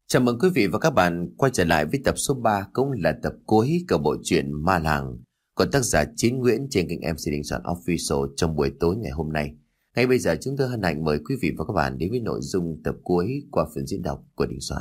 Chào mừng quý vị và các bạn quay trở lại với tập số 3, cũng là tập cuối của bộ truyện Ma Làng của tác giả Chí Nguyễn trên kênh MC Đình Soạn Official trong buổi tối ngày hôm nay. Ngay bây giờ chúng tôi hân hạnh mời quý vị và các bạn đến với nội dung tập cuối qua phần diễn đọc của Đình Soạn.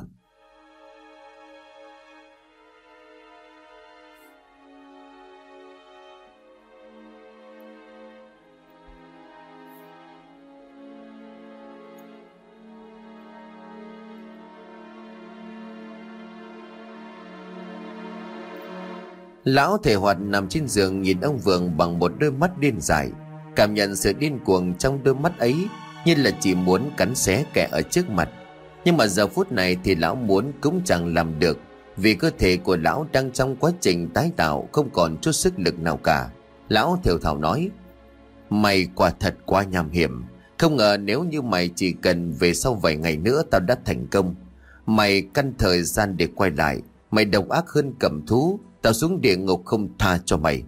Lão Thể Hoạt nằm trên giường nhìn ông Vượng bằng một đôi mắt điên dại, cảm nhận sự điên cuồng trong đôi mắt ấy như là chỉ muốn cắn xé kẻ ở trước mặt. Nhưng mà giờ phút này thì lão muốn cũng chẳng làm được, vì cơ thể của lão đang trong quá trình tái tạo, không còn chút sức lực nào cả. Lão thều thào nói: "Mày quả thật quá nham hiểm. Không ngờ nếu như mày chỉ cần về sau vài ngày nữa tao đã thành công. Mày căn thời gian để quay lại. Mày độc ác hơn cầm thú. Tao xuống địa ngục không tha cho mày."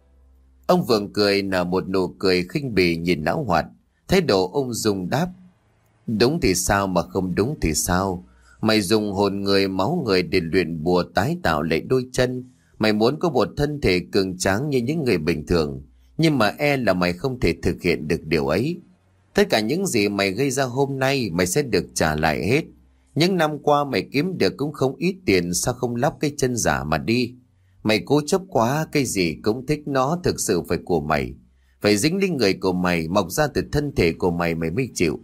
Ông Vượng cười nở một nụ cười khinh bỉ nhìn lão Hoạt. Thái độ ung dung đáp: "Đúng thì sao mà không đúng thì sao? Mày dùng hồn người máu người để luyện bùa tái tạo lại đôi chân. Mày muốn có một thân thể cường tráng như những người bình thường, nhưng mà e là mày không thể thực hiện được điều ấy. Tất cả những gì mày gây ra hôm nay mày sẽ được trả lại hết. Những năm qua mày kiếm được cũng không ít tiền, sao không lắp cái chân giả mà đi? Mày cố chấp quá, cái gì cũng thích nó thực sự phải của mày. Phải dính lên người của mày, mọc ra từ thân thể của mày mày mới chịu."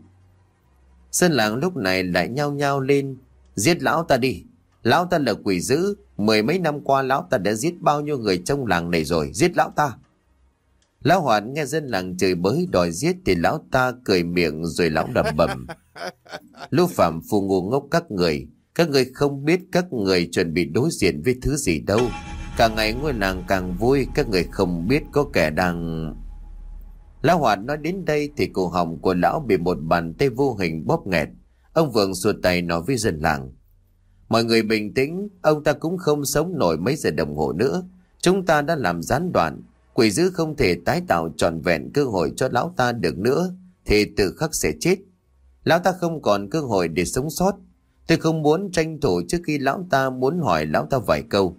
Dân làng lúc này lại nhao nhao lên: "Giết lão ta đi! Lão ta là quỷ dữ. 10 mấy năm qua lão ta đã giết bao nhiêu người trong làng này rồi, giết lão ta!" Lão Hoạt nghe dân làng chửi bới đòi giết thì lão ta cười miệng rồi lão lẩm bẩm: "Lũ phạm phu ngu ngốc các người không biết các người chuẩn bị đối diện với thứ gì đâu. Càng ngày ngôi làng càng vui, các người không biết có kẻ đang..." Lão Hoạt nói đến đây thì cổ họng của lão bị một bàn tay vô hình bóp nghẹt. Ông Vượng xua tay nói với dân làng: "Mọi người bình tĩnh, ông ta cũng không sống nổi mấy giờ đồng hồ nữa. Chúng ta đã làm gián đoạn, quỷ dữ không thể tái tạo trọn vẹn cơ hội cho lão ta được nữa, thì tự khắc sẽ chết. Lão ta không còn cơ hội để sống sót. Tôi không muốn tranh thủ trước khi lão ta muốn hỏi lão ta vài câu."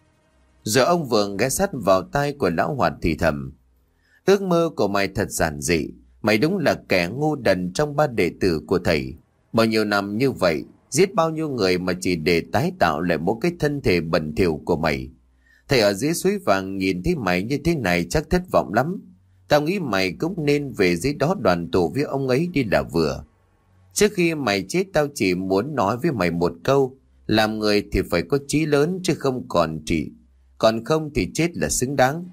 Rồi ông Vượng ghé sát vào tai của lão Hoạt thì thầm: "Ước mơ của mày thật giản dị. Mày đúng là kẻ ngu đần trong 3 đệ tử của thầy. Bao nhiêu năm như vậy, giết bao nhiêu người mà chỉ để tái tạo lại một cái thân thể bẩn thỉu của mày. Thầy ở dưới suối vàng nhìn thấy mày như thế này chắc thất vọng lắm. Tao nghĩ mày cũng nên về dưới đó đoàn tụ với ông ấy đi là vừa. Trước khi mày chết tao chỉ muốn nói với mày một câu: làm người thì phải có chí lớn chứ không còn không thì chết là xứng đáng."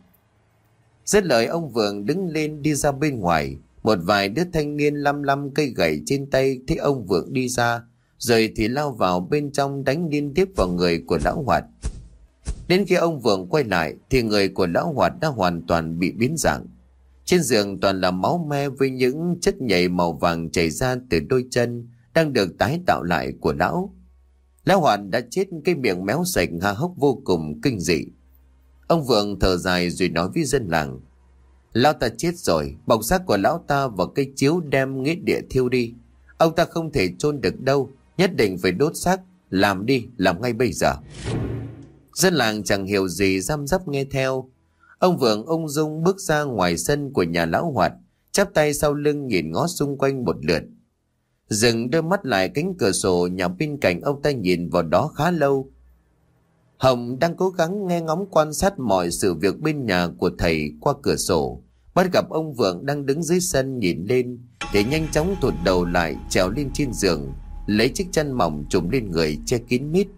Dứt lời ông Vượng đứng lên đi ra bên ngoài. Một vài đứa thanh niên lăm lăm cây gậy trên tay thấy ông Vượng đi ra, rồi thì lao vào bên trong đánh liên tiếp vào người của lão Hoạt. Đến khi ông Vượng quay lại thì người của lão Hoạt đã hoàn toàn bị biến dạng. Trên giường toàn là máu me với những chất nhầy màu vàng chảy ra từ đôi chân đang được tái tạo lại của lão. Lão Hoạt đã chết, cái miệng méo sạch há hốc vô cùng kinh dị. Ông Vượng thở dài rồi nói với dân làng: "Lão ta chết rồi, bọc xác của lão ta vào cây chiếu đem nghĩa địa thiêu đi. Ông ta không thể chôn được đâu, nhất định phải đốt xác. Làm đi, làm ngay bây giờ." Dân làng chẳng hiểu gì răm rắp nghe theo. Ông Vượng ung dung bước ra ngoài sân của nhà lão Hoạt, chắp tay sau lưng nhìn ngó xung quanh một lượt. Dừng đôi mắt lại cánh cửa sổ nhà bên cạnh, ông ta nhìn vào đó khá lâu. Hồng đang cố gắng nghe ngóng quan sát mọi sự việc bên nhà của thầy qua cửa sổ, bắt gặp ông Vượng đang đứng dưới sân nhìn lên thì nhanh chóng thụt đầu lại trèo lên trên giường, lấy chiếc chăn mỏng trùm lên người che kín mít.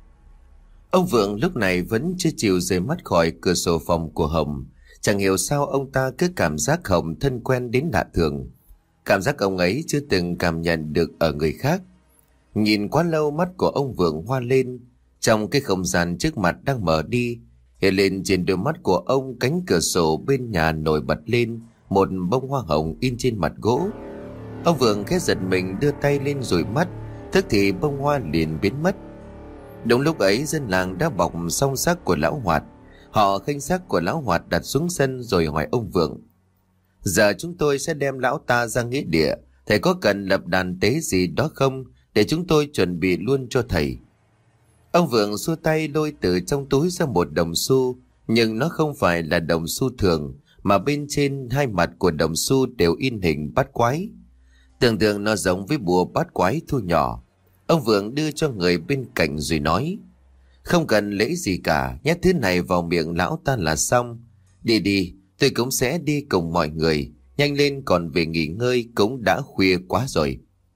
Ông Vượng lúc này vẫn chưa chịu rời mắt khỏi cửa sổ phòng của Hồng. Chẳng hiểu sao ông ta cứ cảm giác Hồng thân quen đến lạ thường, cảm giác ông ấy chưa từng cảm nhận được ở người khác. Nhìn quá lâu mắt của ông Vượng hoa lên. Trong cái không gian trước mặt đang mở đi, hiện lên trên đôi mắt của ông cánh cửa sổ bên nhà nổi bật lên một bông hoa hồng in trên mặt gỗ. Ông Vượng khẽ giật mình đưa tay lên dụi mắt, tức thì bông hoa liền biến mất. Đúng lúc ấy dân làng đã bọc xong xác của lão Hoạt. Họ khênh xác của lão Hoạt đặt xuống sân rồi hỏi ông Vượng: "Giờ chúng tôi sẽ đem lão ta ra nghĩa địa, thầy có cần lập đàn tế gì đó không? để chúng tôi chuẩn bị luôn cho thầy. Ông Vượng xua tay lôi từ trong túi ra một đồng xu, nhưng nó không phải là đồng xu thường, mà bên trên hai mặt của đồng xu đều in hình bát quái. Tưởng tượng nó giống với bùa bát quái thu nhỏ. Ông Vượng đưa cho người bên cạnh rồi nói: không cần lễ gì cả, nhét thứ này vào miệng lão ta là xong. Đi đi, tôi cũng sẽ đi cùng mọi người. Nhanh lên, còn về nghỉ ngơi, cũng đã khuya quá rồi.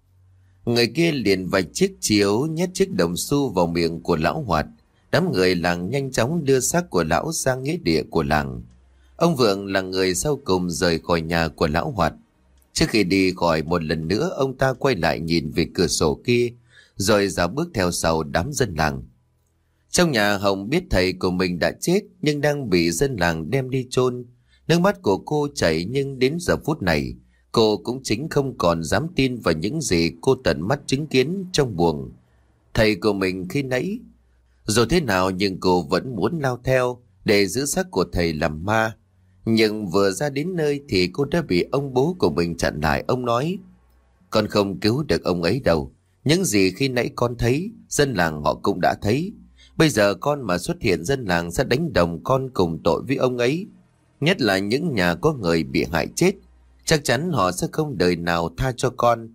Người kia liền vạch chiếc chiếu nhét chiếc đồng xu vào miệng của lão Hoạt. Đám người làng nhanh chóng đưa xác của lão sang nghĩa địa của làng. Ông Vượng là người sau cùng rời khỏi nhà của lão Hoạt. Trước khi đi khỏi, một lần nữa ông ta quay lại nhìn về cửa sổ kia, rồi dạo bước theo sau đám dân làng. Trong nhà, Hồng biết thầy của mình đã chết nhưng đang bị dân làng đem đi chôn. Nước mắt của cô chảy, nhưng đến giờ phút này cô cũng chính không còn dám tin vào những gì cô tận mắt chứng kiến trong buồng thầy của mình khi nãy. Dù thế nào nhưng cô vẫn muốn lao theo để giữ xác của thầy làm ma. Nhưng vừa ra đến nơi thì cô đã bị ông bố của mình chặn lại. Ông nói: con không cứu được ông ấy đâu. Những gì khi nãy con thấy, dân làng họ cũng đã thấy. Bây giờ con mà xuất hiện, dân làng sẽ đánh đồng con cùng tội với ông ấy. Nhất là những nhà có người bị hại chết, chắc chắn họ sẽ không đời nào tha cho con.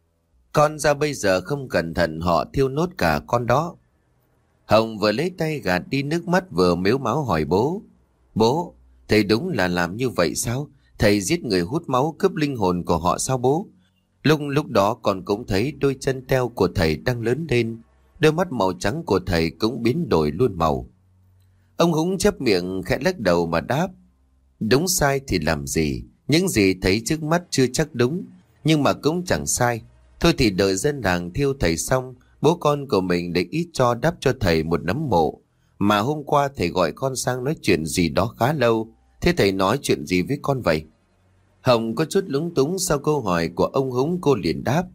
Con ra bây giờ không cẩn thận họ thiêu nốt cả con đó. Hồng vừa lấy tay gạt đi nước mắt, vừa mếu máo hỏi bố: bố, thầy đúng là làm như vậy sao? Thầy giết người hút máu, cướp linh hồn của họ sao bố? Lúc đó con cũng thấy đôi chân teo của thầy đang lớn lên, đôi mắt màu trắng của thầy cũng biến đổi luôn màu. Ông Húng chép miệng khẽ lắc đầu mà đáp: đúng sai thì làm gì, những gì thấy trước mắt chưa chắc đúng, nhưng mà cũng chẳng sai. Thôi thì đợi dân làng thiêu thầy xong, bố con của mình để ít cho đắp cho thầy một nấm mộ. Mà hôm qua thầy gọi con sang nói chuyện gì đó khá lâu, thế thầy nói chuyện gì với con vậy? Hồng có chút lúng túng sau câu hỏi của ông Húng, cô liền đáp: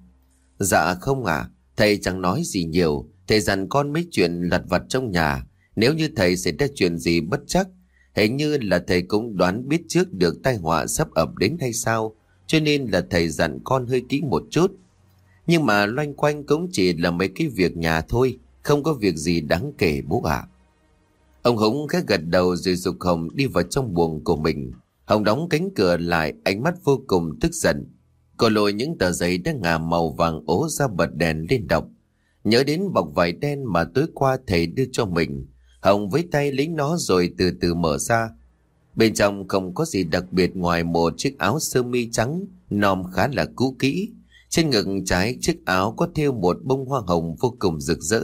dạ không à, thầy chẳng nói gì nhiều. Thầy dặn con mấy chuyện lặt vặt trong nhà, nếu như thầy xảy ra chuyện gì bất trắc. Hình như là thầy cũng đoán biết trước được tai họa sắp ập đến hay sao, cho nên là thầy dặn con hơi kỹ một chút. Nhưng mà loanh quanh cũng chỉ là mấy cái việc nhà thôi, không có việc gì đáng kể bố ạ. Ông Húng khẽ gật đầu rồi giục Hồng đi vào trong buồng của mình. Hồng đóng cánh cửa lại, ánh mắt vô cùng tức giận. Cô lôi những tờ giấy đã ngả màu vàng ố ra, bật đèn lên đọc. Nhớ đến bọc vải đen mà tối qua thầy đưa cho mình, Hồng với tay lấy nó rồi từ từ mở ra. Bên trong không có gì đặc biệt ngoài một chiếc áo sơ mi trắng nòm khá là cũ kỹ. Trên ngực trái chiếc áo có thêu một bông hoa hồng vô cùng rực rỡ.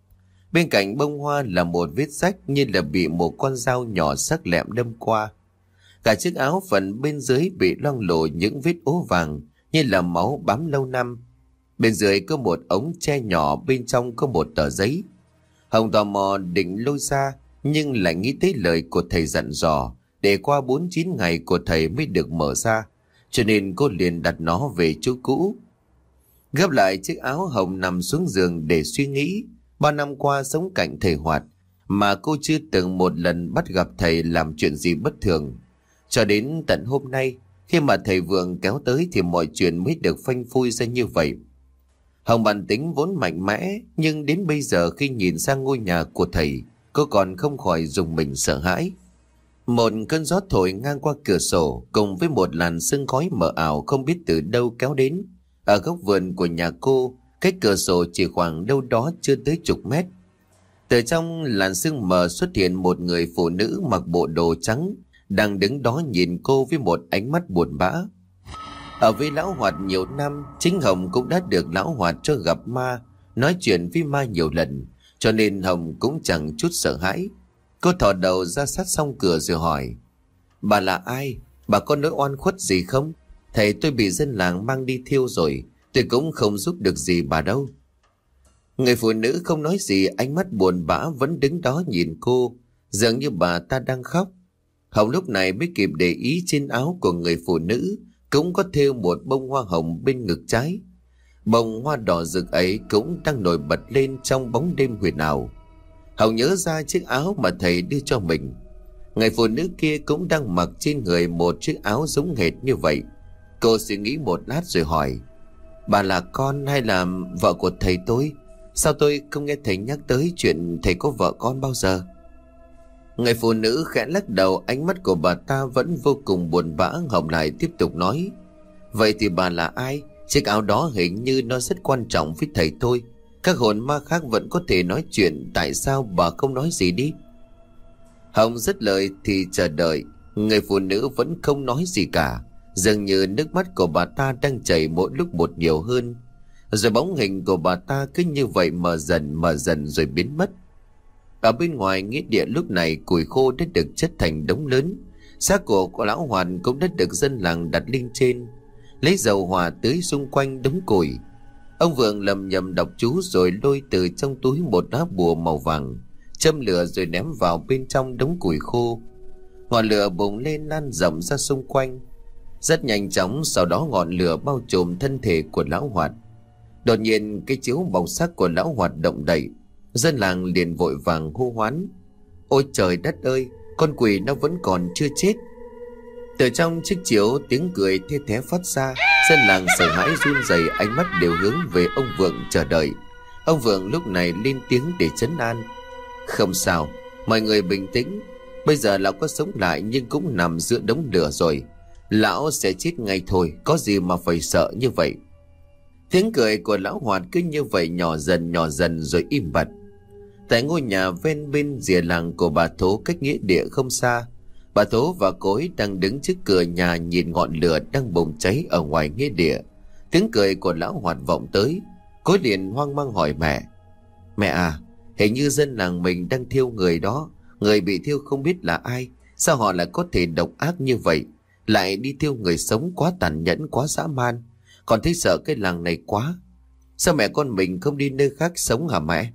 Bên cạnh bông hoa là một vết rách như là bị một con dao nhỏ sắc lẹm đâm qua. Cả chiếc áo phần bên dưới bị loang lổ những vết ố vàng như là máu bám lâu năm. Bên dưới có một ống tre nhỏ, bên trong có một tờ giấy. Hồng tò mò định lôi ra, nhưng lại nghĩ tới lời của thầy dặn dò để qua 49 ngày của thầy mới được mở ra, cho nên cô liền đặt nó về chỗ cũ. Gấp lại chiếc áo, Hồng nằm xuống giường để suy nghĩ. 3 năm qua sống cạnh thầy Hoạt mà cô chưa từng một lần bắt gặp thầy làm chuyện gì bất thường. Cho đến tận hôm nay, khi mà thầy Vượng kéo tới thì mọi chuyện mới được phanh phui ra như vậy. Hồng bản tính vốn mạnh mẽ, nhưng đến bây giờ khi nhìn sang ngôi nhà của thầy, cô còn không khỏi rùng mình sợ hãi. Một cơn gió thổi ngang qua cửa sổ cùng với một làn sương khói mờ ảo không biết từ đâu kéo đến. Ở góc vườn của nhà cô, cách cửa sổ chỉ khoảng đâu đó chưa tới chục mét. Từ trong làn sương mờ xuất hiện một người phụ nữ mặc bộ đồ trắng, đang đứng đó nhìn cô với một ánh mắt buồn bã. Ở với lão Hoạt nhiều năm, chính Hồng cũng đã được lão Hoạt cho gặp ma, nói chuyện với ma nhiều lần, cho nên Hồng cũng chẳng chút sợ hãi. Cô thò đầu ra sát song cửa rồi hỏi: bà là ai? Bà có nỗi oan khuất gì không? Thầy tôi bị dân làng mang đi thiêu rồi, tôi cũng không giúp được gì bà đâu. Người phụ nữ không nói gì, ánh mắt buồn bã vẫn đứng đó nhìn cô, dường như bà ta đang khóc. Hồng lúc này mới kịp để ý trên áo của người phụ nữ cũng có thêu một bông hoa hồng bên ngực trái. Bông hoa đỏ rực ấy cũng đang nổi bật lên trong bóng đêm huyền ảo. Hồng nhớ ra chiếc áo mà thầy đưa cho mình. Người phụ nữ kia cũng đang mặc trên người một chiếc áo giống hệt như vậy. Cô suy nghĩ một lát rồi hỏi: Bà là con hay là vợ của thầy tôi? Sao tôi không nghe thầy nhắc tới chuyện thầy có vợ con bao giờ? Người phụ nữ khẽ lắc đầu, ánh mắt của bà ta vẫn vô cùng buồn bã. Hồng lại tiếp tục nói: vậy thì bà là ai? Chiếc áo đó hình như nó rất quan trọng với thầy tôi. Các hồn ma khác vẫn có thể nói chuyện, tại sao bà không nói gì đi? Hồng dứt lời thì chờ đợi. Người phụ nữ vẫn không nói gì cả, dường như nước mắt của bà ta đang chảy mỗi lúc một nhiều hơn. Rồi bóng hình của bà ta cứ như vậy mờ dần rồi biến mất. Ở bên ngoài nghĩa địa lúc này củi khô đã được chất thành đống lớn. Xác của lão Hoàn cũng đã được dân làng đặt lên trên, lấy dầu hỏa tưới xung quanh đống củi. Ông Vượng lầm nhầm đọc chú rồi lôi từ trong túi một lá bùa màu vàng, châm lửa rồi ném vào bên trong đống củi khô. Ngọn lửa bùng lên lan rộng ra xung quanh. Rất nhanh chóng sau đó ngọn lửa bao trùm thân thể của lão Hoạt. Đột nhiên cái chiếu bọc xác của lão Hoạt động đậy. Dân làng liền vội vàng hô hoán: ôi trời đất ơi, con quỷ nó vẫn còn chưa chết. Từ trong chiếc chiếu tiếng cười thê thé phát ra. Dân làng sợ hãi run rẩy, ánh mắt đều hướng về ông Vượng chờ đợi. Ông Vượng lúc này lên tiếng để trấn an: không sao, mọi người bình tĩnh. Bây giờ lão có sống lại nhưng cũng nằm giữa đống lửa rồi. Lão sẽ chết ngay thôi, có gì mà phải sợ như vậy. Tiếng cười của lão Hoạt cứ như vậy nhỏ dần rồi im bặt. Tại ngôi nhà ven bên rìa làng của bà Thố cách nghĩa địa không xa, bà Thố và Cối đang đứng trước cửa nhà nhìn ngọn lửa đang bùng cháy ở ngoài nghĩa địa. Tiếng cười của lão Hoạt vọng tới. Cối liền hoang mang hỏi mẹ: mẹ à, hình như dân làng mình đang thiêu người đó. Người bị thiêu không biết là ai. Sao họ lại có thể độc ác như vậy, lại đi thiêu người sống, quá tàn nhẫn, quá dã man. Con thấy sợ cái làng này quá. Sao mẹ con mình không đi nơi khác sống hả mẹ?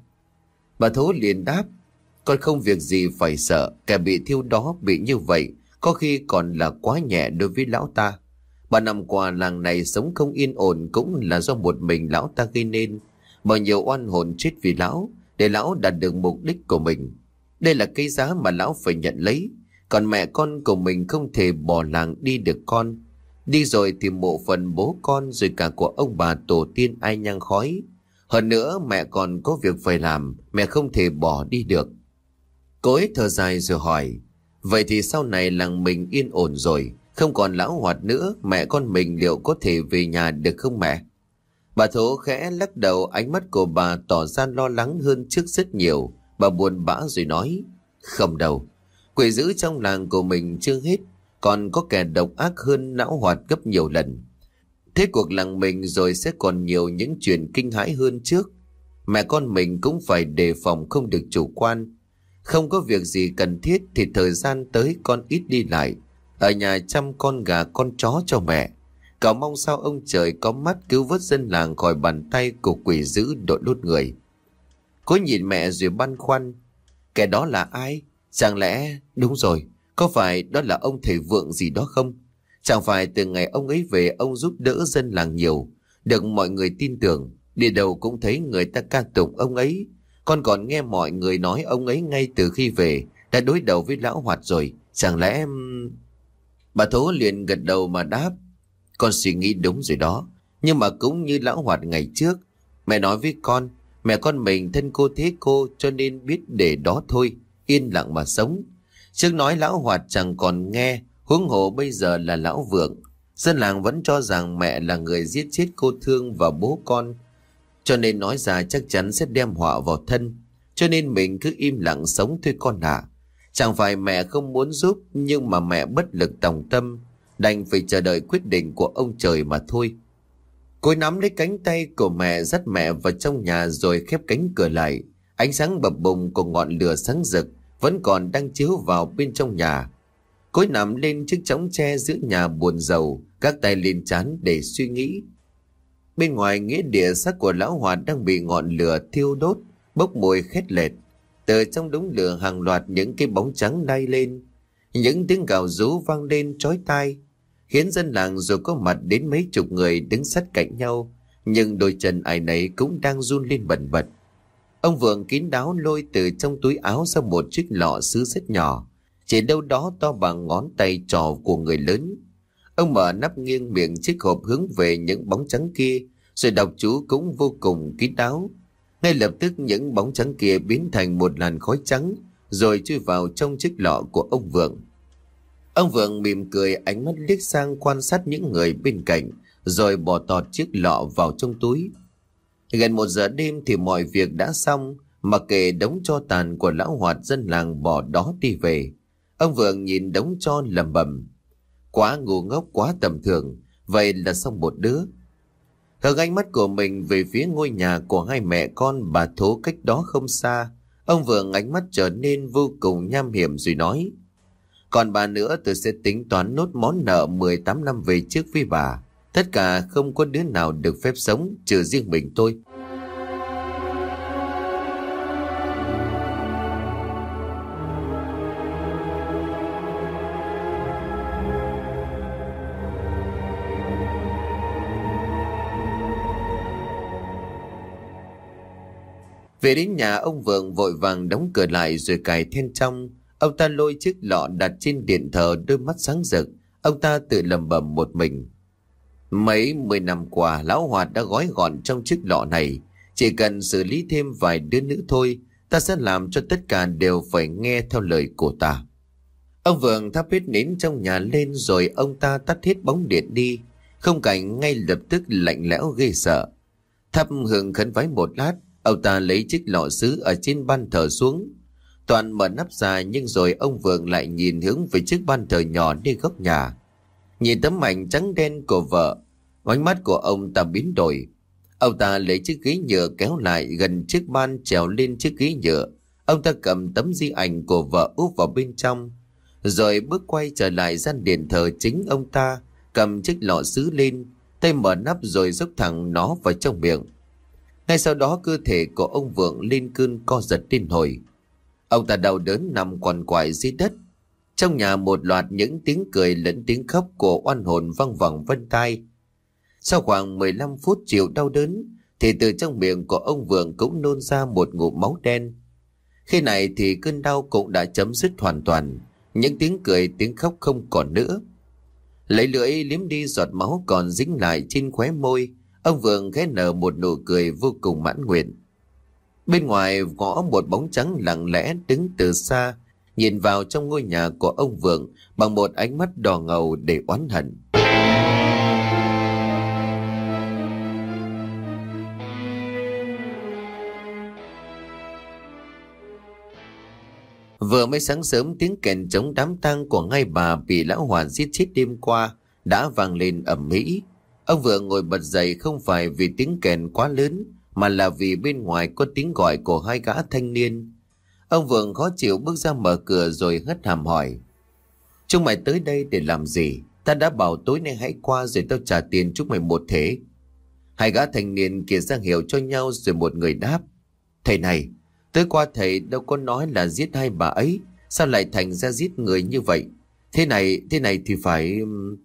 Bà Thố liền đáp: con không việc gì phải sợ. Kẻ bị thiêu đó bị như vậy có khi còn là quá nhẹ đối với lão ta. 3 năm qua làng này sống không yên ổn cũng là do một mình lão ta gây nên. Bao nhiêu oan hồn chết vì lão, để lão đạt được mục đích của mình. Đây là cái giá mà lão phải nhận lấy. Còn mẹ con của mình không thể bỏ làng đi được con. Đi rồi thì mộ phần bố con rồi cả của ông bà tổ tiên ai nhang khói. Hơn nữa mẹ còn có việc phải làm, mẹ không thể bỏ đi được. Cối thở dài rồi hỏi: vậy thì sau này làng mình yên ổn rồi, không còn lão Hoạt nữa, mẹ con mình liệu có thể về nhà được không mẹ? Bà Thố khẽ lắc đầu, ánh mắt của bà tỏ ra lo lắng hơn trước rất nhiều. Bà buồn bã rồi nói: không đâu, quỷ dữ trong làng của mình chưa hết, còn có kẻ độc ác hơn lão Hoạt gấp nhiều lần. Thế cuộc làng mình rồi sẽ còn nhiều những chuyện kinh hãi hơn trước. Mẹ con mình cũng phải đề phòng, không được chủ quan. Không có việc gì cần thiết thì thời gian tới con ít đi lại, ở nhà chăm con gà con chó cho mẹ. Cậu mong sao ông trời có mắt cứu vớt dân làng khỏi bàn tay của quỷ dữ đội lốt người. Cô nhìn mẹ rồi băn khoăn: kẻ đó là ai? Chẳng lẽ... đúng rồi, có phải đó là ông thầy Vượng gì đó không? Chẳng phải từ ngày ông ấy về ông giúp đỡ dân làng nhiều, được mọi người tin tưởng, đi đâu cũng thấy người ta ca tụng ông ấy. Con còn nghe mọi người nói ông ấy ngay từ khi về đã đối đầu với lão Hoạt rồi. Chẳng lẽ... Bà Thố liền gật đầu mà đáp: con suy nghĩ đúng rồi đó. Nhưng mà cũng như lão Hoạt ngày trước, mẹ nói với con, mẹ con mình thân cô thế cô, cho nên biết để đó thôi, yên lặng mà sống. Trước nói lão Hoạt chẳng còn nghe, huống hồ bây giờ là lão Vượng. Dân làng vẫn cho rằng mẹ là người giết chết cô Thương và bố con, cho nên nói ra chắc chắn sẽ đem họa vào thân. Cho nên mình cứ im lặng sống thôi con ạ. Chẳng phải mẹ không muốn giúp, nhưng mà mẹ bất lực tòng tâm, đành phải chờ đợi quyết định của ông trời mà thôi. Cô nắm lấy cánh tay của mẹ, dắt mẹ vào trong nhà rồi khép cánh cửa lại. Ánh sáng bập bùng của ngọn lửa sáng rực vẫn còn đang chiếu vào bên trong nhà. Cô nằm lên chiếc chõng tre giữa nhà buồn rầu, các tay lên trán để suy nghĩ. Bên ngoài nghĩa địa, xác của lão Hoạt đang bị ngọn lửa thiêu đốt, bốc mùi khét lẹt. Từ trong đống lửa hàng loạt những cái bóng trắng lay lên, những tiếng gào rú vang lên chói tai, khiến dân làng dù có mặt đến mấy chục người đứng sát cạnh nhau, nhưng đôi chân ai nấy cũng đang run lên bần bật. Ông Vượng kín đáo lôi từ trong túi áo ra một chiếc lọ sứ rất nhỏ, chỉ đâu đó to bằng ngón tay trò của người lớn. Ông mở nắp nghiêng miệng chiếc hộp hướng về những bóng trắng kia, rồi đọc chú cũng vô cùng kín đáo. Ngay lập tức những bóng trắng kia biến thành một làn khói trắng, rồi chui vào trong chiếc lọ của ông Vượng. Ông Vượng mỉm cười, ánh mắt liếc sang quan sát những người bên cạnh, rồi bỏ tọt chiếc lọ vào trong túi. Gần 1 giờ đêm thì mọi việc đã xong, mặc kệ đống tro tàn của lão Hoạt dân làng bỏ đó đi về. Ông Vượng nhìn đống tro lẩm bẩm: quá ngu ngốc, quá tầm thường, vậy là xong một đứa. Hướng ánh mắt của mình về phía ngôi nhà của hai mẹ con bà Thố cách đó không xa, ông Vượng ánh mắt trở nên vô cùng nham hiểm rồi nói: còn bà nữa, tôi sẽ tính toán nốt món nợ 18 năm về trước với bà. Tất cả không có đứa nào được phép sống trừ riêng mình tôi. Về đến nhà, ông Vượng vội vàng đóng cửa lại rồi cài then trong. Ông ta lôi chiếc lọ đặt trên điện thờ, đôi mắt sáng rực. Ông ta tự lẩm bẩm một mình: mấy 10 năm qua, lão Hoạt đã gói gọn trong chiếc lọ này. Chỉ cần xử lý thêm vài đứa nữa thôi, ta sẽ làm cho tất cả đều phải nghe theo lời của ta. Ông Vượng thắp hết nến trong nhà lên, rồi ông ta tắt hết bóng điện đi. Khung cảnh ngay lập tức lạnh lẽo ghê sợ. Thắp hương khấn vái một lát, ông ta lấy chiếc lọ sứ ở trên ban thờ xuống. Toàn mở nắp ra, nhưng rồi ông Vượng lại nhìn hướng về chiếc ban thờ nhỏ đi góc nhà. Nhìn tấm ảnh trắng đen của vợ, ánh mắt của ông ta biến đổi. Ông ta lấy chiếc ghế nhựa kéo lại gần chiếc ban, trèo lên chiếc ghế nhựa. Ông ta cầm tấm di ảnh của vợ úp vào bên trong, rồi bước quay trở lại gian điện thờ chính. Ông ta cầm chiếc lọ sứ lên, tay mở nắp rồi dốc thẳng nó vào trong miệng. Ngay sau đó cơ thể của ông Vượng lên cơn co giật liên hồi. Ông ta đau đớn nằm quằn quại dưới đất. Trong nhà một loạt những tiếng cười lẫn tiếng khóc của oan hồn văng vẳng bên tai. Sau khoảng 15 phút chịu đau đớn thì từ trong miệng của ông Vượng cũng nôn ra một ngụm máu đen. Khi này thì cơn đau cũng đã chấm dứt hoàn toàn. Những tiếng cười tiếng khóc không còn nữa. Lấy lưỡi liếm đi giọt máu còn dính lại trên khóe môi, ông Vượng khẽ nở một nụ cười vô cùng mãn nguyện. Bên ngoài ngõ, một bóng trắng lặng lẽ đứng từ xa, nhìn vào trong ngôi nhà của ông Vượng bằng một ánh mắt đỏ ngầu để oán hận. Vừa mới sáng sớm, tiếng kèn trống đám tang của ngay bà bị lão Hoàn giết chết đêm qua đã vang lên ầm ĩ. Ông Vượng ngồi bật dậy không phải vì tiếng kèn quá lớn, mà là vì bên ngoài có tiếng gọi của hai gã thanh niên. Ông Vượng khó chịu bước ra mở cửa rồi hất hàm hỏi: chúng mày tới đây để làm gì? Ta đã bảo tối nay hãy qua rồi tao trả tiền chúng mày một thế. Hai gã thanh niên kia ra hiệu cho nhau, rồi một người đáp: thầy này, tối qua thầy đâu có nói là giết hai bà ấy, sao lại thành ra giết người như vậy? Thế này thì phải...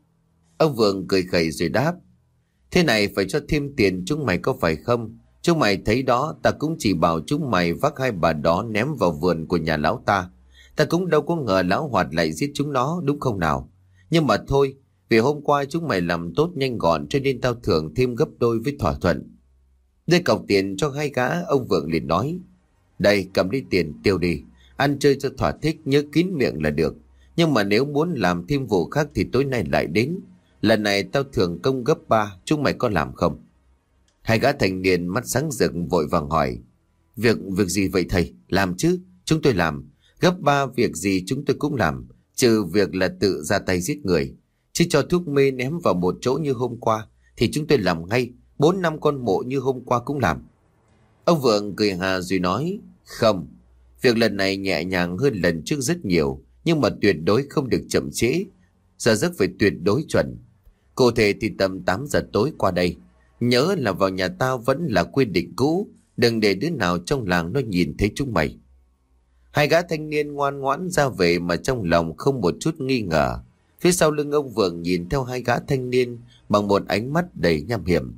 Ông Vượng cười khẩy rồi đáp: thế này phải cho thêm tiền chúng mày có phải không? Chúng mày thấy đó, ta cũng chỉ bảo chúng mày vác hai bà đó ném vào vườn của nhà lão ta. Ta cũng đâu có ngờ lão Hoạt lại giết chúng nó, đúng không nào? Nhưng mà thôi, vì hôm qua chúng mày làm tốt nhanh gọn cho nên tao thưởng thêm gấp đôi với thỏa thuận. Đưa cọc tiền cho hai gã, ông Vượng liền nói: đây, cầm đi tiền tiêu đi, ăn chơi cho thỏa thích, nhớ kín miệng là được. Nhưng mà nếu muốn làm thêm vụ khác thì tối nay lại đến. Lần này tao thưởng công gấp 3, chúng mày có làm không? Hai gã thanh niên mắt sáng rực vội vàng hỏi: Việc gì vậy thầy? Làm chứ, chúng tôi làm. Gấp 3 việc gì chúng tôi cũng làm, trừ việc là tự ra tay giết người. Chứ cho thuốc mê ném vào một chỗ như hôm qua thì chúng tôi làm ngay. 4-5 con mộ như hôm qua cũng làm. Ông Vượng cười hà rồi nói: không, việc lần này nhẹ nhàng hơn lần trước rất nhiều, nhưng mà tuyệt đối không được chậm trễ. Giờ giấc phải tuyệt đối chuẩn. Cụ thể thì tầm 8 giờ tối qua đây. Nhớ là vào nhà tao vẫn là quy định cũ, đừng để đứa nào trong làng nó nhìn thấy chúng mày. Hai gã thanh niên ngoan ngoãn ra về mà trong lòng không một chút nghi ngờ. Phía sau lưng ông Vượng nhìn theo hai gã thanh niên bằng một ánh mắt đầy nham hiểm.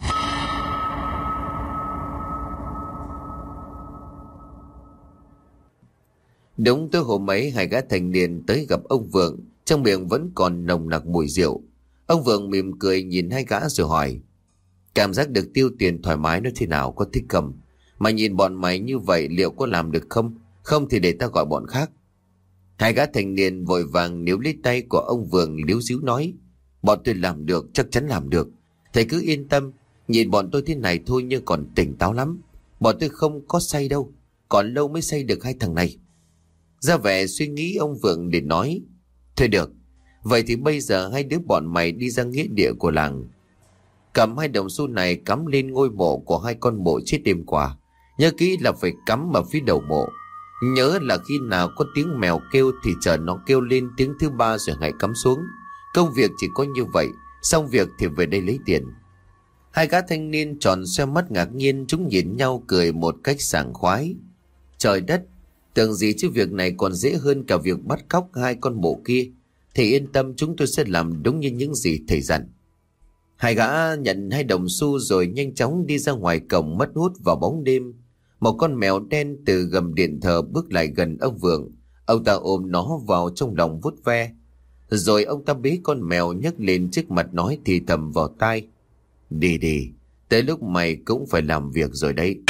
Đúng tới hôm ấy, hai gã thanh niên tới gặp ông Vượng, trong miệng vẫn còn nồng nặc mùi rượu. Ông Vượng mỉm cười nhìn hai gã rồi hỏi: Cảm giác được tiêu tiền thoải mái nó thế nào, có thích không? Mà nhìn bọn mày như vậy liệu có làm được không? Không thì để ta gọi bọn khác. Hai gã thanh niên vội vàng níu lấy tay của ông Vượng líu díu nói: Bọn tôi làm được, chắc chắn làm được. Thầy cứ yên tâm, nhìn bọn tôi thế này thôi nhưng còn tỉnh táo lắm. Bọn tôi không có say đâu, còn lâu mới say được hai thằng này. Ra vẻ suy nghĩ ông Vượng để nói: Thôi được, vậy thì bây giờ hai đứa bọn mày đi ra nghĩa địa của làng, cầm 2 đồng xu này cắm lên ngôi mộ của 2 con mộ chết đêm qua. Nhớ kỹ là phải cắm ở phía đầu mộ. Nhớ là khi nào có tiếng mèo kêu thì chờ nó kêu lên tiếng thứ 3 rồi hãy cắm xuống. Công việc chỉ có như vậy, xong việc thì về đây lấy tiền. Hai gã thanh niên tròn xoe mắt ngạc nhiên, chúng nhìn nhau cười một cách sảng khoái. Trời đất, tưởng gì chứ việc này còn dễ hơn cả việc bắt cóc 2 con mộ kia. Thầy yên tâm, chúng tôi sẽ làm đúng như những gì thầy dặn. Hai gã nhận 2 đồng xu rồi nhanh chóng đi ra ngoài cổng mất hút vào bóng đêm. Một con mèo đen từ gầm điện thờ bước lại gần ông Vượng. Ông ta ôm nó vào trong lòng vuốt ve. Rồi ông ta bế con mèo nhấc lên trước mặt nói thì thầm vào tai: Đi đi, tới lúc mày cũng phải làm việc rồi đấy.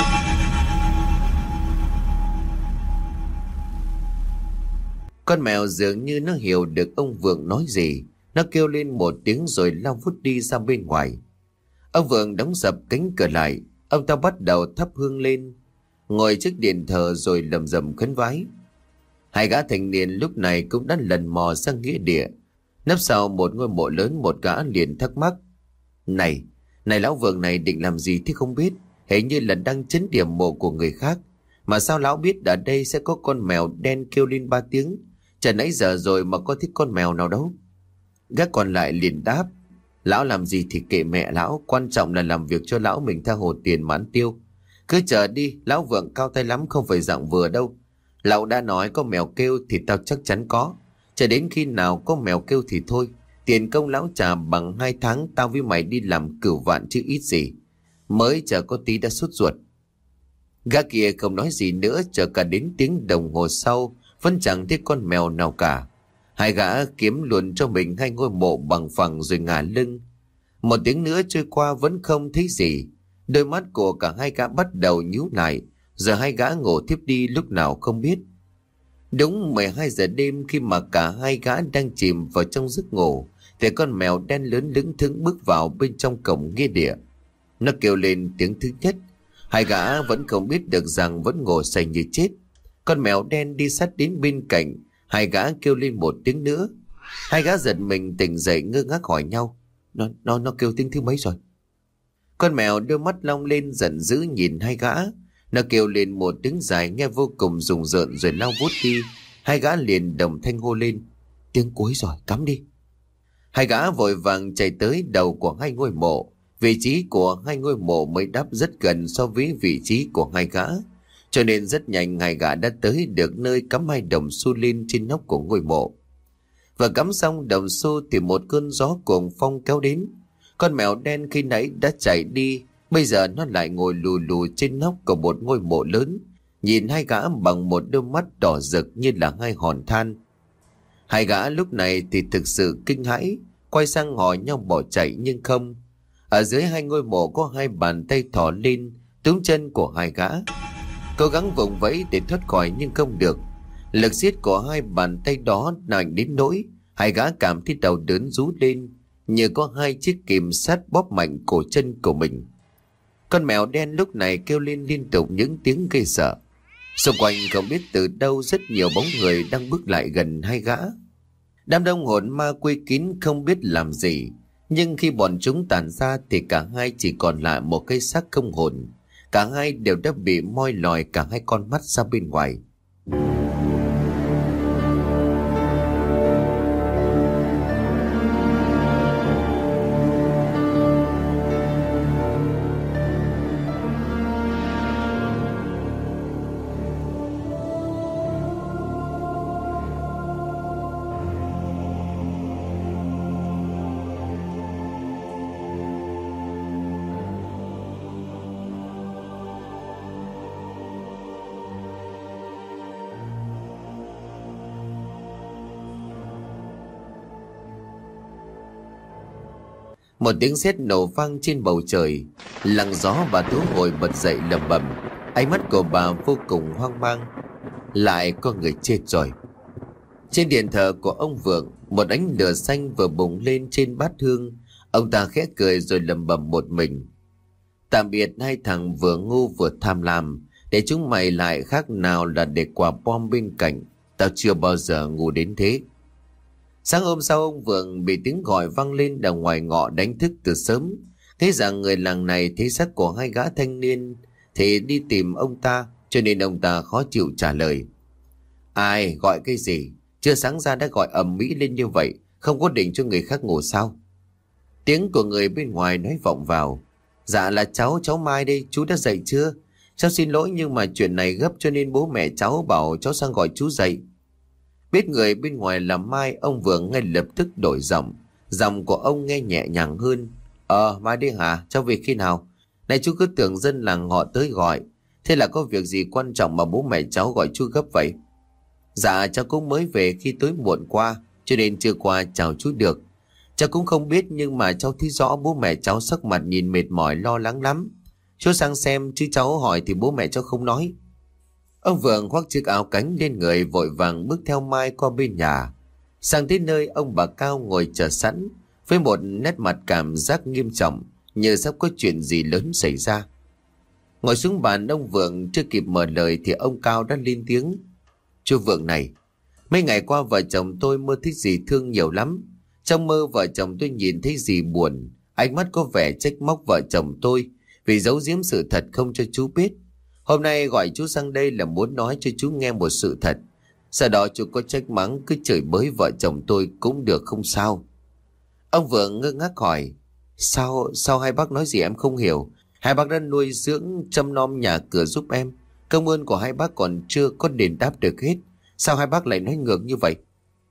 Con mèo dường như nó hiểu được ông Vượng nói gì. Nó kêu lên một tiếng rồi lao vút đi ra bên ngoài. Ông Vượng đóng sập cánh cửa lại. Ông ta bắt đầu thắp hương lên, ngồi trước điện thờ rồi lầm rầm khấn vái. Hai gã thanh niên lúc này cũng đã lần mò sang nghĩa địa. Nấp sau một ngôi mộ lớn, một gã liền thắc mắc: Này lão Vượng này định làm gì thì không biết. Hình như là đang trấn điểm mộ của người khác. Mà sao lão biết ở đây sẽ có con mèo đen kêu lên 3 tiếng? Chả nãy giờ rồi mà có thích con mèo nào đâu. Gã còn lại liền đáp: Lão làm gì thì kệ mẹ lão, quan trọng là làm việc cho lão mình tha hồ tiền mà ăn tiêu. Cứ chờ đi, lão Vượng cao tay lắm, không phải dạng vừa đâu. Lão đã nói có mèo kêu thì tao chắc chắn có. Chờ đến khi nào có mèo kêu thì thôi. Tiền công lão trả bằng 2 tháng tao với mày đi làm cửu vạn chứ ít gì. Mới chờ có tí đã sút ruột. Gã kia không nói gì nữa, chờ cả đến tiếng đồng hồ sau vẫn chẳng thấy con mèo nào cả. Hai gã kiếm luôn cho mình 2 ngôi mộ bằng phẳng rồi ngả lưng. Một tiếng nữa trôi qua vẫn không thấy gì. Đôi mắt của cả hai gã bắt đầu nhíu lại. Giờ hai gã ngủ thiếp đi lúc nào không biết. Đúng 12 giờ đêm, khi mà cả hai gã đang chìm vào trong giấc ngủ, thì con mèo đen lớn lững thững bước vào bên trong cổng nghĩa địa. Nó kêu lên tiếng thứ nhất. Hai gã vẫn không biết được rằng vẫn ngủ say như chết. Con mèo đen đi sát đến bên cạnh. Hai gã kêu lên một tiếng nữa. Hai gã giật mình tỉnh dậy ngơ ngác hỏi nhau: Nó kêu tiếng thứ mấy rồi? Con mèo đưa mắt long lên giận dữ nhìn hai gã. Nó kêu lên một tiếng dài nghe vô cùng rùng rợn rồi lao vút đi. Hai gã liền đồng thanh hô lên: Tiếng cuối rồi, cắm đi. Hai gã vội vàng chạy tới đầu của 2 ngôi mộ. Vị trí của 2 ngôi mộ mới đáp rất gần so với vị trí của hai gã, cho nên rất nhanh hai gã đã tới được nơi cắm 2 đồng xu lên trên nóc của ngôi mộ. Và cắm xong đồng xu thì một cơn gió cuồng phong kéo đến. Con mèo đen khi nãy đã chạy đi, bây giờ nó lại ngồi lù lù trên nóc của một ngôi mộ lớn, nhìn hai gã bằng một đôi mắt đỏ rực như là 2 hòn than. Hai gã lúc này thì thực sự kinh hãi, quay sang hỏi nhau bỏ chạy nhưng không. Ở dưới 2 ngôi mộ có 2 bàn tay thò lên túm chân của hai gã. Cố gắng vùng vẫy để thoát khỏi nhưng không được. Lực siết của 2 bàn tay đó nặng đến nỗi hai gã cảm thấy đầu đớn rú lên, như có 2 chiếc kìm sắt bóp mạnh cổ chân của mình. Con mèo đen lúc này kêu lên liên tục những tiếng gây sợ. Xung quanh không biết từ đâu rất nhiều bóng người đang bước lại gần hai gã. Đám đông hồn ma quây kín không biết làm gì, nhưng khi bọn chúng tản ra thì cả hai chỉ còn lại một cái xác không hồn. Cả hai đều đã bị moi lòi cả 2 con mắt ra bên ngoài. Một tiếng sét nổ vang trên bầu trời. Lặng gió bà Tú ngồi bật dậy lẩm bẩm. Ánh mắt của bà vô cùng hoang mang. Lại có người chết rồi. Trên điện thờ của ông Vượng, một ánh lửa xanh vừa bùng lên trên bát hương. Ông ta khẽ cười rồi lẩm bẩm một mình. Tạm biệt hai thằng vừa ngu vừa tham lam. Để chúng mày lại khác nào là để quả bom bên cạnh. Tao chưa bao giờ ngu đến thế. Sáng hôm sau, ông Vượng bị tiếng gọi vang lên đằng ngoài ngõ đánh thức từ sớm. Thế rằng người làng này thấy xác của hai gã thanh niên thì đi tìm ông ta, cho nên ông ta khó chịu trả lời. Ai gọi cái gì? Chưa sáng ra đã gọi ầm ĩ lên như vậy, không có định cho người khác ngủ sao? Tiếng của người bên ngoài nói vọng vào. Dạ là cháu Mai đây, chú đã dậy chưa? Cháu xin lỗi nhưng mà chuyện này gấp cho nên bố mẹ cháu bảo cháu sang gọi chú dậy. Biết người bên ngoài là Mai, ông Vượng ngay lập tức đổi giọng. Giọng của ông nghe nhẹ nhàng hơn. Mai đi hả? Cháu về khi nào? Này chú cứ tưởng dân làng họ tới gọi. Thế là có việc gì quan trọng mà bố mẹ cháu gọi chú gấp vậy? Dạ cháu cũng mới về khi tối muộn qua, cho nên chưa qua chào chú được. Cháu cũng không biết nhưng mà cháu thấy rõ bố mẹ cháu sắc mặt nhìn mệt mỏi lo lắng lắm. Chú sang xem chứ cháu hỏi thì bố mẹ cháu không nói. Ông Vượng khoác chiếc áo cánh lên người vội vàng bước theo Mai qua bên nhà. Sang tới nơi ông bà Cao ngồi chờ sẵn với một nét mặt cảm giác nghiêm trọng như sắp có chuyện gì lớn xảy ra. Ngồi xuống bàn, ông Vượng chưa kịp mở lời thì ông Cao đã lên tiếng. Chú Vượng này, mấy ngày qua vợ chồng tôi mơ thấy dì thương nhiều lắm. Trong mơ vợ chồng tôi nhìn thấy dì buồn, ánh mắt có vẻ trách móc vợ chồng tôi vì giấu giếm sự thật không cho chú biết. Hôm nay gọi chú sang đây là muốn nói cho chú nghe một sự thật. Sau đó chú có trách mắng cứ chửi bới vợ chồng tôi cũng được không sao? Ông Vượng ngơ ngác hỏi. Sao hai bác nói gì em không hiểu? Hai bác đã nuôi dưỡng chăm nom nhà cửa giúp em. Công ơn của hai bác còn chưa có đền đáp được hết. Sao hai bác lại nói ngược như vậy?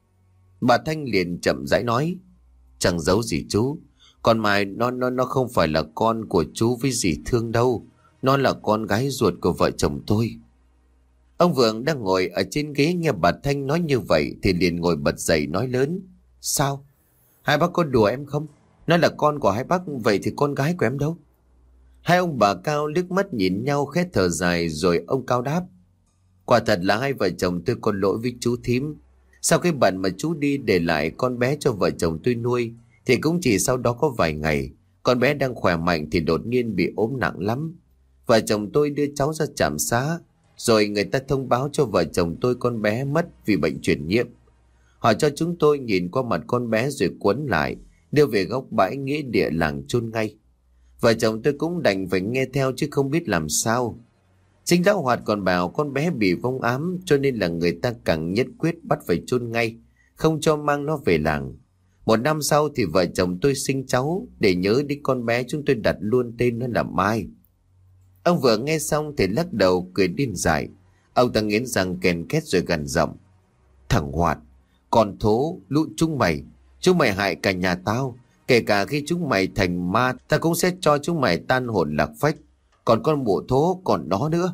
Bà Thanh liền chậm rãi nói. Chẳng giấu gì chú. Con Mai nó không phải là con của chú với dì Thương đâu. Nó là con gái ruột của vợ chồng tôi. Ông Vượng đang ngồi ở trên ghế nghe bà Thanh nói như vậy thì liền ngồi bật dậy nói lớn. Sao? Hai bác có đùa em không? Nó là con của hai bác, vậy thì con gái của em đâu? Hai ông bà Cao liếc mắt nhìn nhau khẽ thở dài rồi ông Cao đáp. Quả thật là hai vợ chồng tôi có lỗi với chú thím. Sau cái bận mà chú đi để lại con bé cho vợ chồng tôi nuôi thì cũng chỉ sau đó có vài ngày, con bé đang khỏe mạnh thì đột nhiên bị ốm nặng lắm. Vợ chồng tôi đưa cháu ra trạm xá, rồi người ta thông báo cho vợ chồng tôi con bé mất vì bệnh truyền nhiễm. Họ cho chúng tôi nhìn qua mặt con bé rồi cuốn lại, đưa về góc bãi nghĩa địa làng chôn ngay. Vợ chồng tôi cũng đành phải nghe theo chứ không biết làm sao. Chính lão Hoạt còn bảo con bé bị vong ám, cho nên là người ta càng nhất quyết bắt phải chôn ngay, không cho mang nó về làng. Một năm sau thì vợ chồng tôi sinh cháu, để nhớ đến con bé chúng tôi đặt luôn tên nó là Mai. Ông vừa nghe xong thì lắc đầu cười điên dại. Ông ta nghiến răng ken két rồi gằn giọng. Thằng Hoạt, con thố, lũ chúng mày hại cả nhà tao. Kể cả khi chúng mày thành ma, ta cũng sẽ cho chúng mày tan hồn lạc phách. Còn con mụ thố còn đó nữa.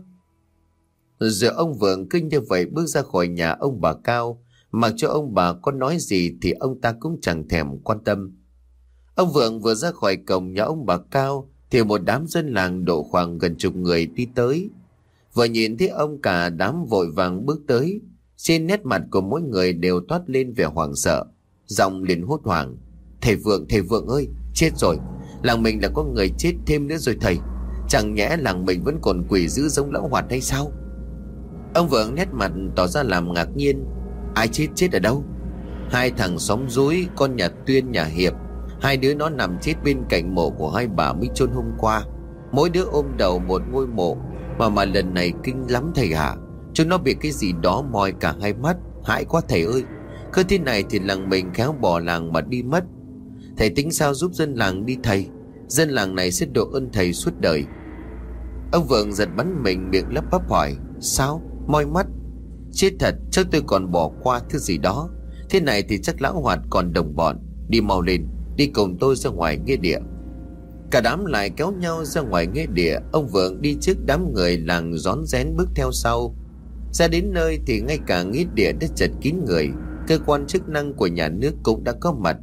Rồi ông Vượng cứ như vậy bước ra khỏi nhà ông bà Cao. Mặc cho ông bà có nói gì thì ông ta cũng chẳng thèm quan tâm. Ông Vượng vừa ra khỏi cổng nhà ông bà Cao thì một đám dân làng độ khoảng gần chục người đi tới. Vừa nhìn thấy ông cả đám vội vàng bước tới. Trên nét mặt của mỗi người đều toát lên vẻ hoảng sợ. Giọng liền hốt hoảng. Thầy Vượng ơi, chết rồi. Làng mình là có người chết thêm nữa rồi thầy. Chẳng nhẽ làng mình vẫn còn quỷ dữ giống lão Hoạt hay sao? Ông Vượng nét mặt tỏ ra làm ngạc nhiên. Ai chết ở đâu? Hai thằng xóm dúi, con nhà Tuyên nhà Hiệp. Hai đứa nó nằm chết bên cạnh mộ của hai bà mới chôn hôm qua. Mỗi đứa ôm đầu một ngôi mộ. Mà lần này kinh lắm thầy hả? Chúng nó bị cái gì đó moi cả hai mắt. Hại quá thầy ơi. Cứ thế này thì làng mình khéo bỏ làng mà đi mất. Thầy tính sao giúp dân làng đi thầy? Dân làng này sẽ độ ơn thầy suốt đời. Ông Vượng giật bắn mình, miệng lắp bắp hỏi. Sao? Moi mắt? Chết thật, chắc tôi còn bỏ qua thứ gì đó. Thế này thì chắc lão Hoạt còn đồng bọn. Đi mau lên, đi cùng tôi ra ngoài nghĩa địa. Cả đám lại kéo nhau ra ngoài nghĩa địa. Ông Vượng đi trước đám người làng rón rén bước theo sau. Ra đến nơi thì ngay cả nghĩa địa đã chật kín người. Cơ quan chức năng của nhà nước cũng đã có mặt.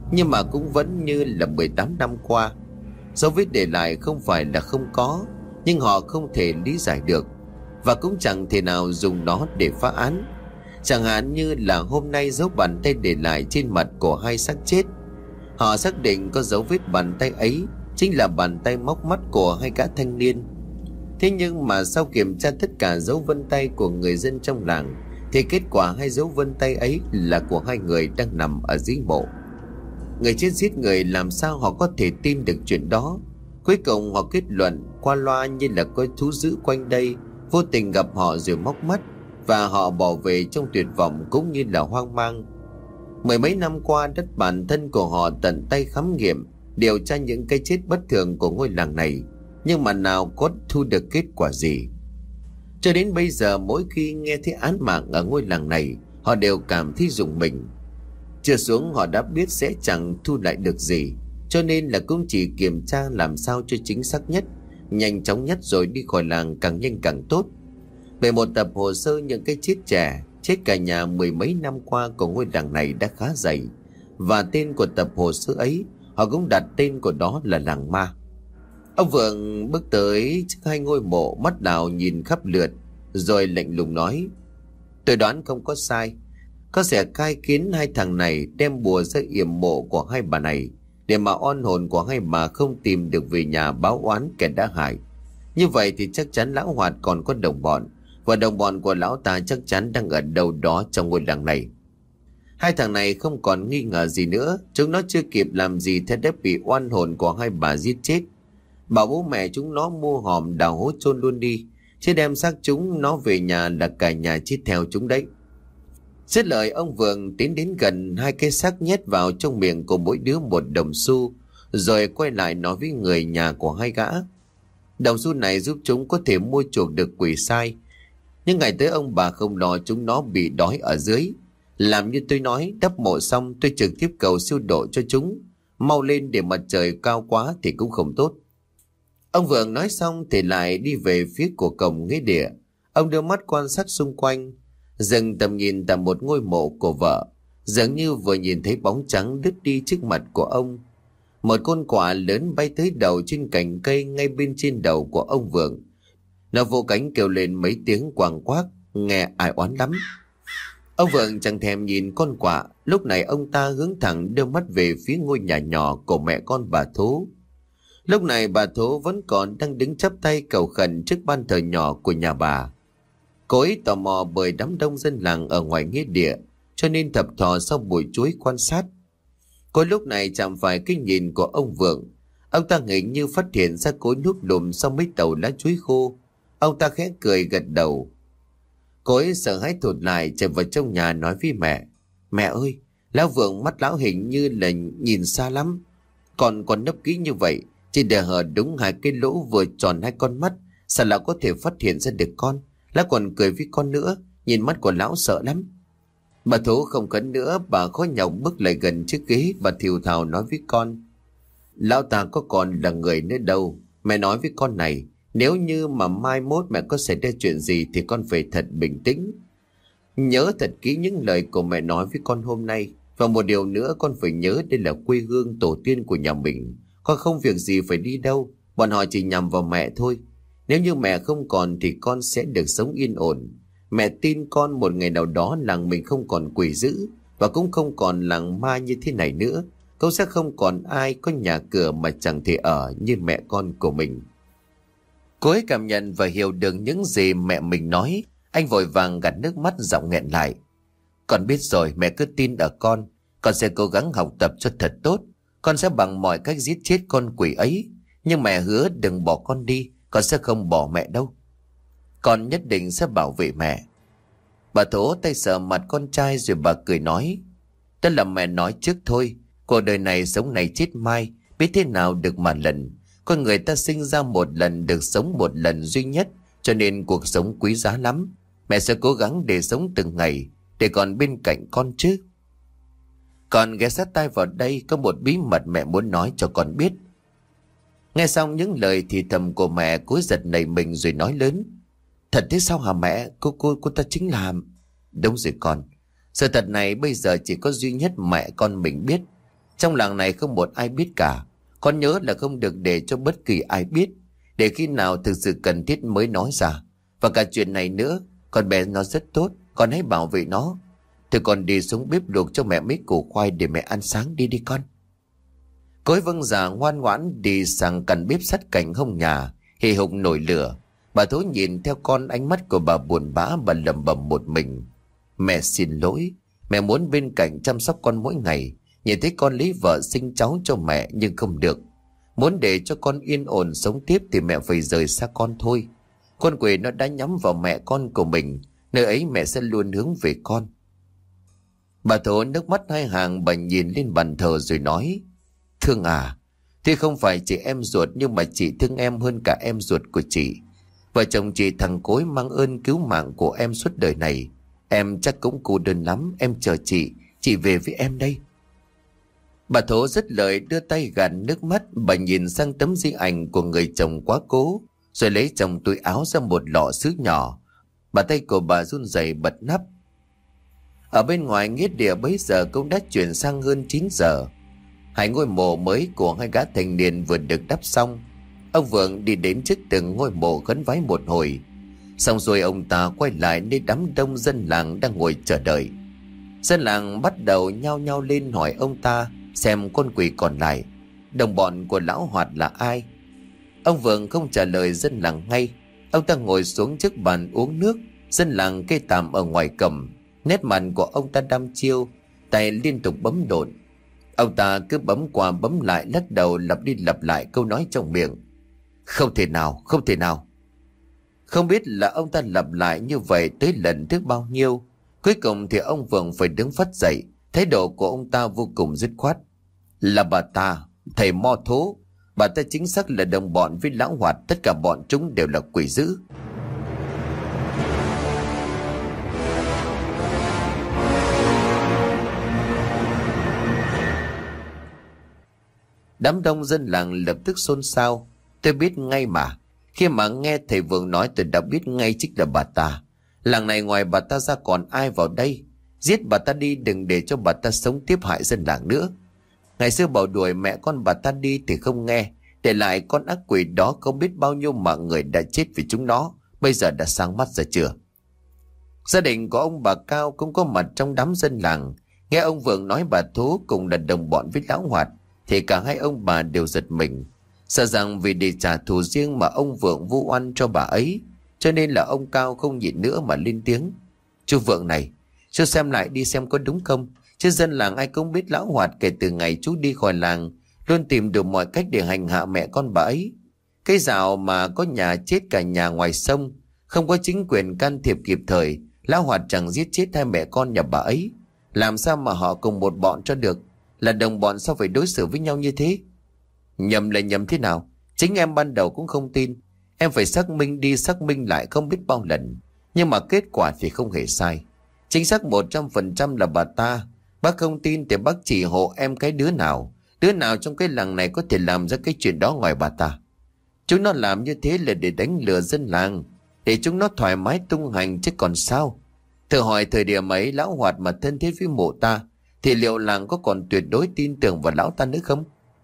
nhưng mà cũng vẫn như là 18 năm qua. Dấu vết để lại không phải là không có, nhưng họ không thể lý giải được, và cũng chẳng thể nào dùng nó để phá án. Chẳng hạn như là hôm nay dấu bàn tay để lại trên mặt của hai xác chết. Họ xác định có dấu vết bàn tay ấy chính là bàn tay móc mắt của hai gã thanh niên. Thế nhưng mà sau kiểm tra tất cả dấu vân tay của người dân trong làng, thì kết quả hai dấu vân tay ấy là của hai người đang nằm ở dưới mộ. Người chết giết người, làm sao họ có thể tin được chuyện đó? Cuối cùng họ kết luận qua loa như là có thú dữ quanh đây vô tình gặp họ rồi móc mắt, và họ bỏ về trong tuyệt vọng cũng như là hoang mang. Mười mấy năm qua, đất bản thân của họ tận tay khám nghiệm, điều tra những cái chết bất thường của ngôi làng này, nhưng mà nào có thu được kết quả gì. Cho đến bây giờ, mỗi khi nghe thấy án mạng ở ngôi làng này, họ đều cảm thấy rùng mình. Chưa xuống họ đã biết sẽ chẳng thu lại được gì, cho nên là cũng chỉ kiểm tra làm sao cho chính xác nhất, nhanh chóng nhất rồi đi khỏi làng càng nhanh càng tốt. Về một tập hồ sơ những cái chết trẻ, chết cả nhà mười mấy năm qua của ngôi làng này đã khá dày, và tên của tập hồ sơ ấy họ cũng đặt tên của đó là làng ma. Ông Vượng bước tới trước hai ngôi mộ, mắt đào nhìn khắp lượt, rồi lạnh lùng nói: "Tôi đoán không có sai, có sẽ khai kiến hai thằng này đem bùa ra yểm mộ của hai bà này, để mà oan hồn của hai bà không tìm được về nhà báo oán kẻ đã hại. Như vậy thì chắc chắn lão Hoạt còn có đồng bọn, và đồng bọn của lão ta chắc chắn đang ở đâu đó trong ngôi làng này. Hai thằng này không còn nghi ngờ gì nữa, chúng nó chưa kịp làm gì thế đã bị oan hồn của hai bà giết chết. Bảo bố mẹ chúng nó mua hòm đào hố chôn luôn đi, chứ đem xác chúng nó về nhà là cả nhà chết theo chúng đấy." Dứt lời, ông Vượng tiến đến gần hai cái xác, nhét vào trong miệng của mỗi đứa một đồng xu, rồi quay lại nói với người nhà của hai gã: "Đồng xu này giúp chúng có thể mua chuộc được quỷ sai. Nhưng ngày tới ông bà không lo chúng nó bị đói ở dưới. Làm như tôi nói, đắp mộ xong tôi trực tiếp cầu siêu độ cho chúng. Mau lên, để mặt trời cao quá thì cũng không tốt." Ông Vượng nói xong thì lại đi về phía của cổng nghĩa địa. Ông đưa mắt quan sát xung quanh, dừng tầm nhìn tại một ngôi mộ của vợ, dường như vừa nhìn thấy bóng trắng đứt đi trước mặt của ông. Một con quạ lớn bay tới đầu trên cành cây ngay bên trên đầu của ông Vượng. Nó vỗ cánh kêu lên mấy tiếng quàng quác, nghe ai oán lắm. Ông Vượng chẳng thèm nhìn con quạ, lúc này ông ta hướng thẳng đưa mắt về phía ngôi nhà nhỏ của mẹ con bà Thố. Lúc này bà Thố vẫn còn đang đứng chắp tay cầu khẩn trước ban thờ nhỏ của nhà bà. Cô ấy tò mò bởi đám đông dân làng ở ngoài nghĩa địa, cho nên thập thò sau bụi chuối quan sát. Cô lúc này chạm phải cái nhìn của ông Vượng. Ông ta hình như phát hiện ra cối núp lùm sau mấy tàu lá chuối khô. Ông ta khẽ cười gật đầu. Cô ấy sợ hãi thụt lại chạy vào trong nhà nói với mẹ: "Mẹ ơi, lão Vượng mắt lão hình như là nhìn xa lắm. Còn nấp kỹ như vậy, chỉ để hở đúng hai cái lỗ vừa tròn hai con mắt, sao lão có thể phát hiện ra được con? Lão còn cười với con nữa, nhìn mắt của lão sợ lắm." Bà Thố không cấn nữa, bà khó nhọc bước lại gần chiếc ghế, bà thều thào nói với con: "Lão ta có còn là người nữa đâu. Mẹ nói với con này, nếu như mà mai mốt mẹ có xảy ra chuyện gì thì con phải thật bình tĩnh. Nhớ thật kỹ những lời của mẹ nói với con hôm nay. Và một điều nữa, con phải nhớ đây là quê hương tổ tiên của nhà mình. Con không việc gì phải đi đâu, bọn họ chỉ nhằm vào mẹ thôi. Nếu như mẹ không còn thì con sẽ được sống yên ổn. Mẹ tin con một ngày nào đó làng mình không còn quỷ dữ, và cũng không còn làng ma như thế này nữa. Cũng sẽ không còn ai có nhà cửa mà chẳng thể ở như mẹ con của mình." Cô ấy cảm nhận và hiểu được những gì mẹ mình nói. Anh vội vàng gạt nước mắt, giọng nghẹn lại: "Con biết rồi, mẹ cứ tin ở con. Con sẽ cố gắng học tập cho thật tốt. Con sẽ bằng mọi cách giết chết con quỷ ấy. Nhưng mẹ hứa đừng bỏ con đi. Con sẽ không bỏ mẹ đâu. Con nhất định sẽ bảo vệ mẹ." Bà Thố tay sờ mặt con trai rồi bà cười nói: "Đó là mẹ nói trước thôi. Cuộc đời này sống này chết mai, biết thế nào được mà lần. Con người ta sinh ra một lần, được sống một lần duy nhất, cho nên cuộc sống quý giá lắm. Mẹ sẽ cố gắng để sống từng ngày, để còn bên cạnh con chứ." Con ghé sát tai vào đây, có một bí mật mẹ muốn nói cho con biết. Nghe xong những lời thì thầm của mẹ, cúi giật nảy mình rồi nói lớn: "Thật thế sao hả mẹ? Cô ta chính là..." "Đúng rồi con. Sự thật này bây giờ chỉ có duy nhất mẹ con mình biết. Trong làng này không một ai biết cả. Con nhớ là không được để cho bất kỳ ai biết, để khi nào thực sự cần thiết mới nói ra. Và cả chuyện này nữa, con bé nó rất tốt, con hãy bảo vệ nó. Thôi con đi xuống bếp luộc cho mẹ mấy củ khoai để mẹ ăn sáng đi con. Cối vâng dạ ngoan ngoãn đi sang căn bếp sắt cạnh hông nhà, hì hục nổi lửa. Bà Thố nhìn theo con, ánh mắt của bà buồn bã, bà lẩm bẩm một mình. Mẹ xin lỗi, mẹ muốn bên cạnh chăm sóc con mỗi ngày. Nhìn thấy con lấy vợ sinh cháu cho mẹ nhưng không được. Muốn để cho con yên ổn sống tiếp thì mẹ phải rời xa con thôi. Con quỷ nó đã nhắm vào mẹ con của mình, nơi ấy mẹ sẽ luôn hướng về con. Bà Thố nước mắt hai hàng, bà nhìn lên bàn thờ rồi nói: Thương à, thì không phải chị em ruột nhưng mà chị thương em hơn cả em ruột của chị. Vợ chồng chị thằng Cối mang ơn cứu mạng của em suốt đời này. Em chắc cũng cô đơn lắm, em chờ chị về với em đây. Bà Thố dứt lời đưa tay gạt nước mắt, bà nhìn sang tấm di ảnh của người chồng quá cố, rồi lấy trong túi áo ra một lọ sứ nhỏ. Bàn tay của bà run rẩy bật nắp. Ở bên ngoài nghĩa địa bấy giờ cũng đã chuyển sang hơn 9 giờ. Hai ngôi mộ mới của hai gã thanh niên vừa được đắp xong. Ông Vượng đi đến trước từng ngôi mộ khấn vái một hồi. Xong rồi ông ta quay lại nơi đám đông dân làng đang ngồi chờ đợi. Dân làng bắt đầu nhao nhao lên hỏi ông ta xem con quỷ còn lại, đồng bọn của lão Hoạt là ai. Ông Vượng không trả lời dân làng ngay. Ông ta ngồi xuống trước bàn uống nước. Dân làng kê tạm ở ngoài cầm. Nét mặt của ông ta đăm chiêu, tay liên tục bấm độn. Ông ta cứ bấm qua bấm lại, lắc đầu lặp đi lặp lại câu nói trong miệng: Không thể nào, không thể nào. Không biết là ông ta lặp lại như vậy tới lần thứ bao nhiêu. Cuối cùng thì ông Vượng phải đứng phắt dậy. Thái độ của ông ta vô cùng dứt khoát: Là bà ta, thầy Mo Thố. Bà ta chính xác là đồng bọn với lão Hoạt. Tất cả bọn chúng đều là quỷ dữ. Đám đông dân làng lập tức xôn xao. Tôi biết ngay mà. Khi mà nghe thầy Vượng nói tôi đã biết ngay chính là bà ta. Làng này ngoài bà ta ra còn ai vào đây? Giết bà ta đi, đừng để cho bà ta sống tiếp hại dân làng nữa. Ngày xưa bảo đuổi mẹ con bà ta đi thì không nghe, để lại con ác quỷ đó không biết bao nhiêu mạng người đã chết vì chúng nó. Bây giờ đã sáng mắt ra chưa? Gia đình của ông bà Cao cũng có mặt trong đám dân làng. Nghe ông Vượng nói bà Thú cùng là đồng bọn với lão Hoạt thì cả hai ông bà đều giật mình. Sợ rằng vì để trả thù riêng mà ông Vượng vu oan cho bà ấy, cho nên là ông Cao không nhịn nữa mà lên tiếng: Chú Vượng này, chú xem lại đi xem có đúng không? Chứ dân làng ai cũng biết lão Hoạt kể từ ngày chú đi khỏi làng luôn tìm được mọi cách để hành hạ mẹ con bà ấy. Cái dạo mà có nhà chết cả nhà ngoài sông, không có chính quyền can thiệp kịp thời, lão Hoạt chẳng giết chết hai mẹ con nhà bà ấy. Làm sao mà họ cùng một bọn cho được? Là đồng bọn sao phải đối xử với nhau như thế? Nhầm là nhầm thế nào? Chính em ban đầu cũng không tin. Em phải xác minh đi xác minh lại không biết bao lần. Nhưng mà kết quả thì không hề sai. Chính xác 100% là bà ta. Bác không tin thì bác chỉ hộ em cái đứa nào. Đứa nào trong cái làng này có thể làm ra cái chuyện đó ngoài bà ta. Chúng nó làm như thế là để đánh lừa dân làng, để chúng nó thoải mái tung hành chứ còn sao. Thử hỏi thời điểm ấy lão Hoạt mà thân thiết với mộ ta thì liệu làng có còn tuyệt đối tin tưởng vào lão ta nữa không?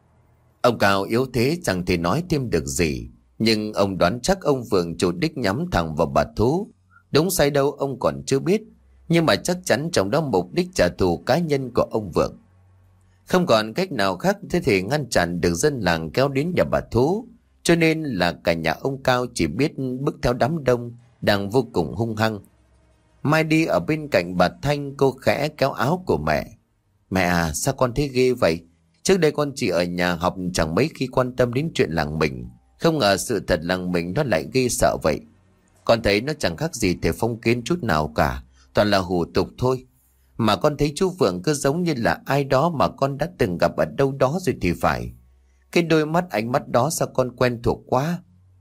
Ông Cao yếu thế chẳng thể nói thêm được gì, nhưng ông đoán chắc ông Vượng chủ đích nhắm thẳng vào bà Thú. Đúng sai đâu ông còn chưa biết, nhưng mà chắc chắn trong đó mục đích trả thù cá nhân của ông Vượng. Không còn cách nào khác thế thì ngăn chặn được dân làng kéo đến nhà bà Thú, cho nên là cả nhà ông Cao chỉ biết bước theo đám đông đang vô cùng hung hăng. Mai đi ở bên cạnh bà Thanh, cô khẽ kéo áo của mẹ. Mẹ à, sao con thấy ghê vậy? Trước đây con chỉ ở nhà học chẳng mấy khi quan tâm đến chuyện làng mình. Không ngờ sự thật làng mình nó lại ghê sợ vậy. Con thấy nó chẳng khác gì thể phong kiến chút nào cả, toàn là hủ tục thôi. Mà con thấy chú Vượng cứ giống như là ai đó mà con đã từng gặp ở đâu đó rồi thì phải. Cái đôi mắt ánh mắt đó sao con quen thuộc quá.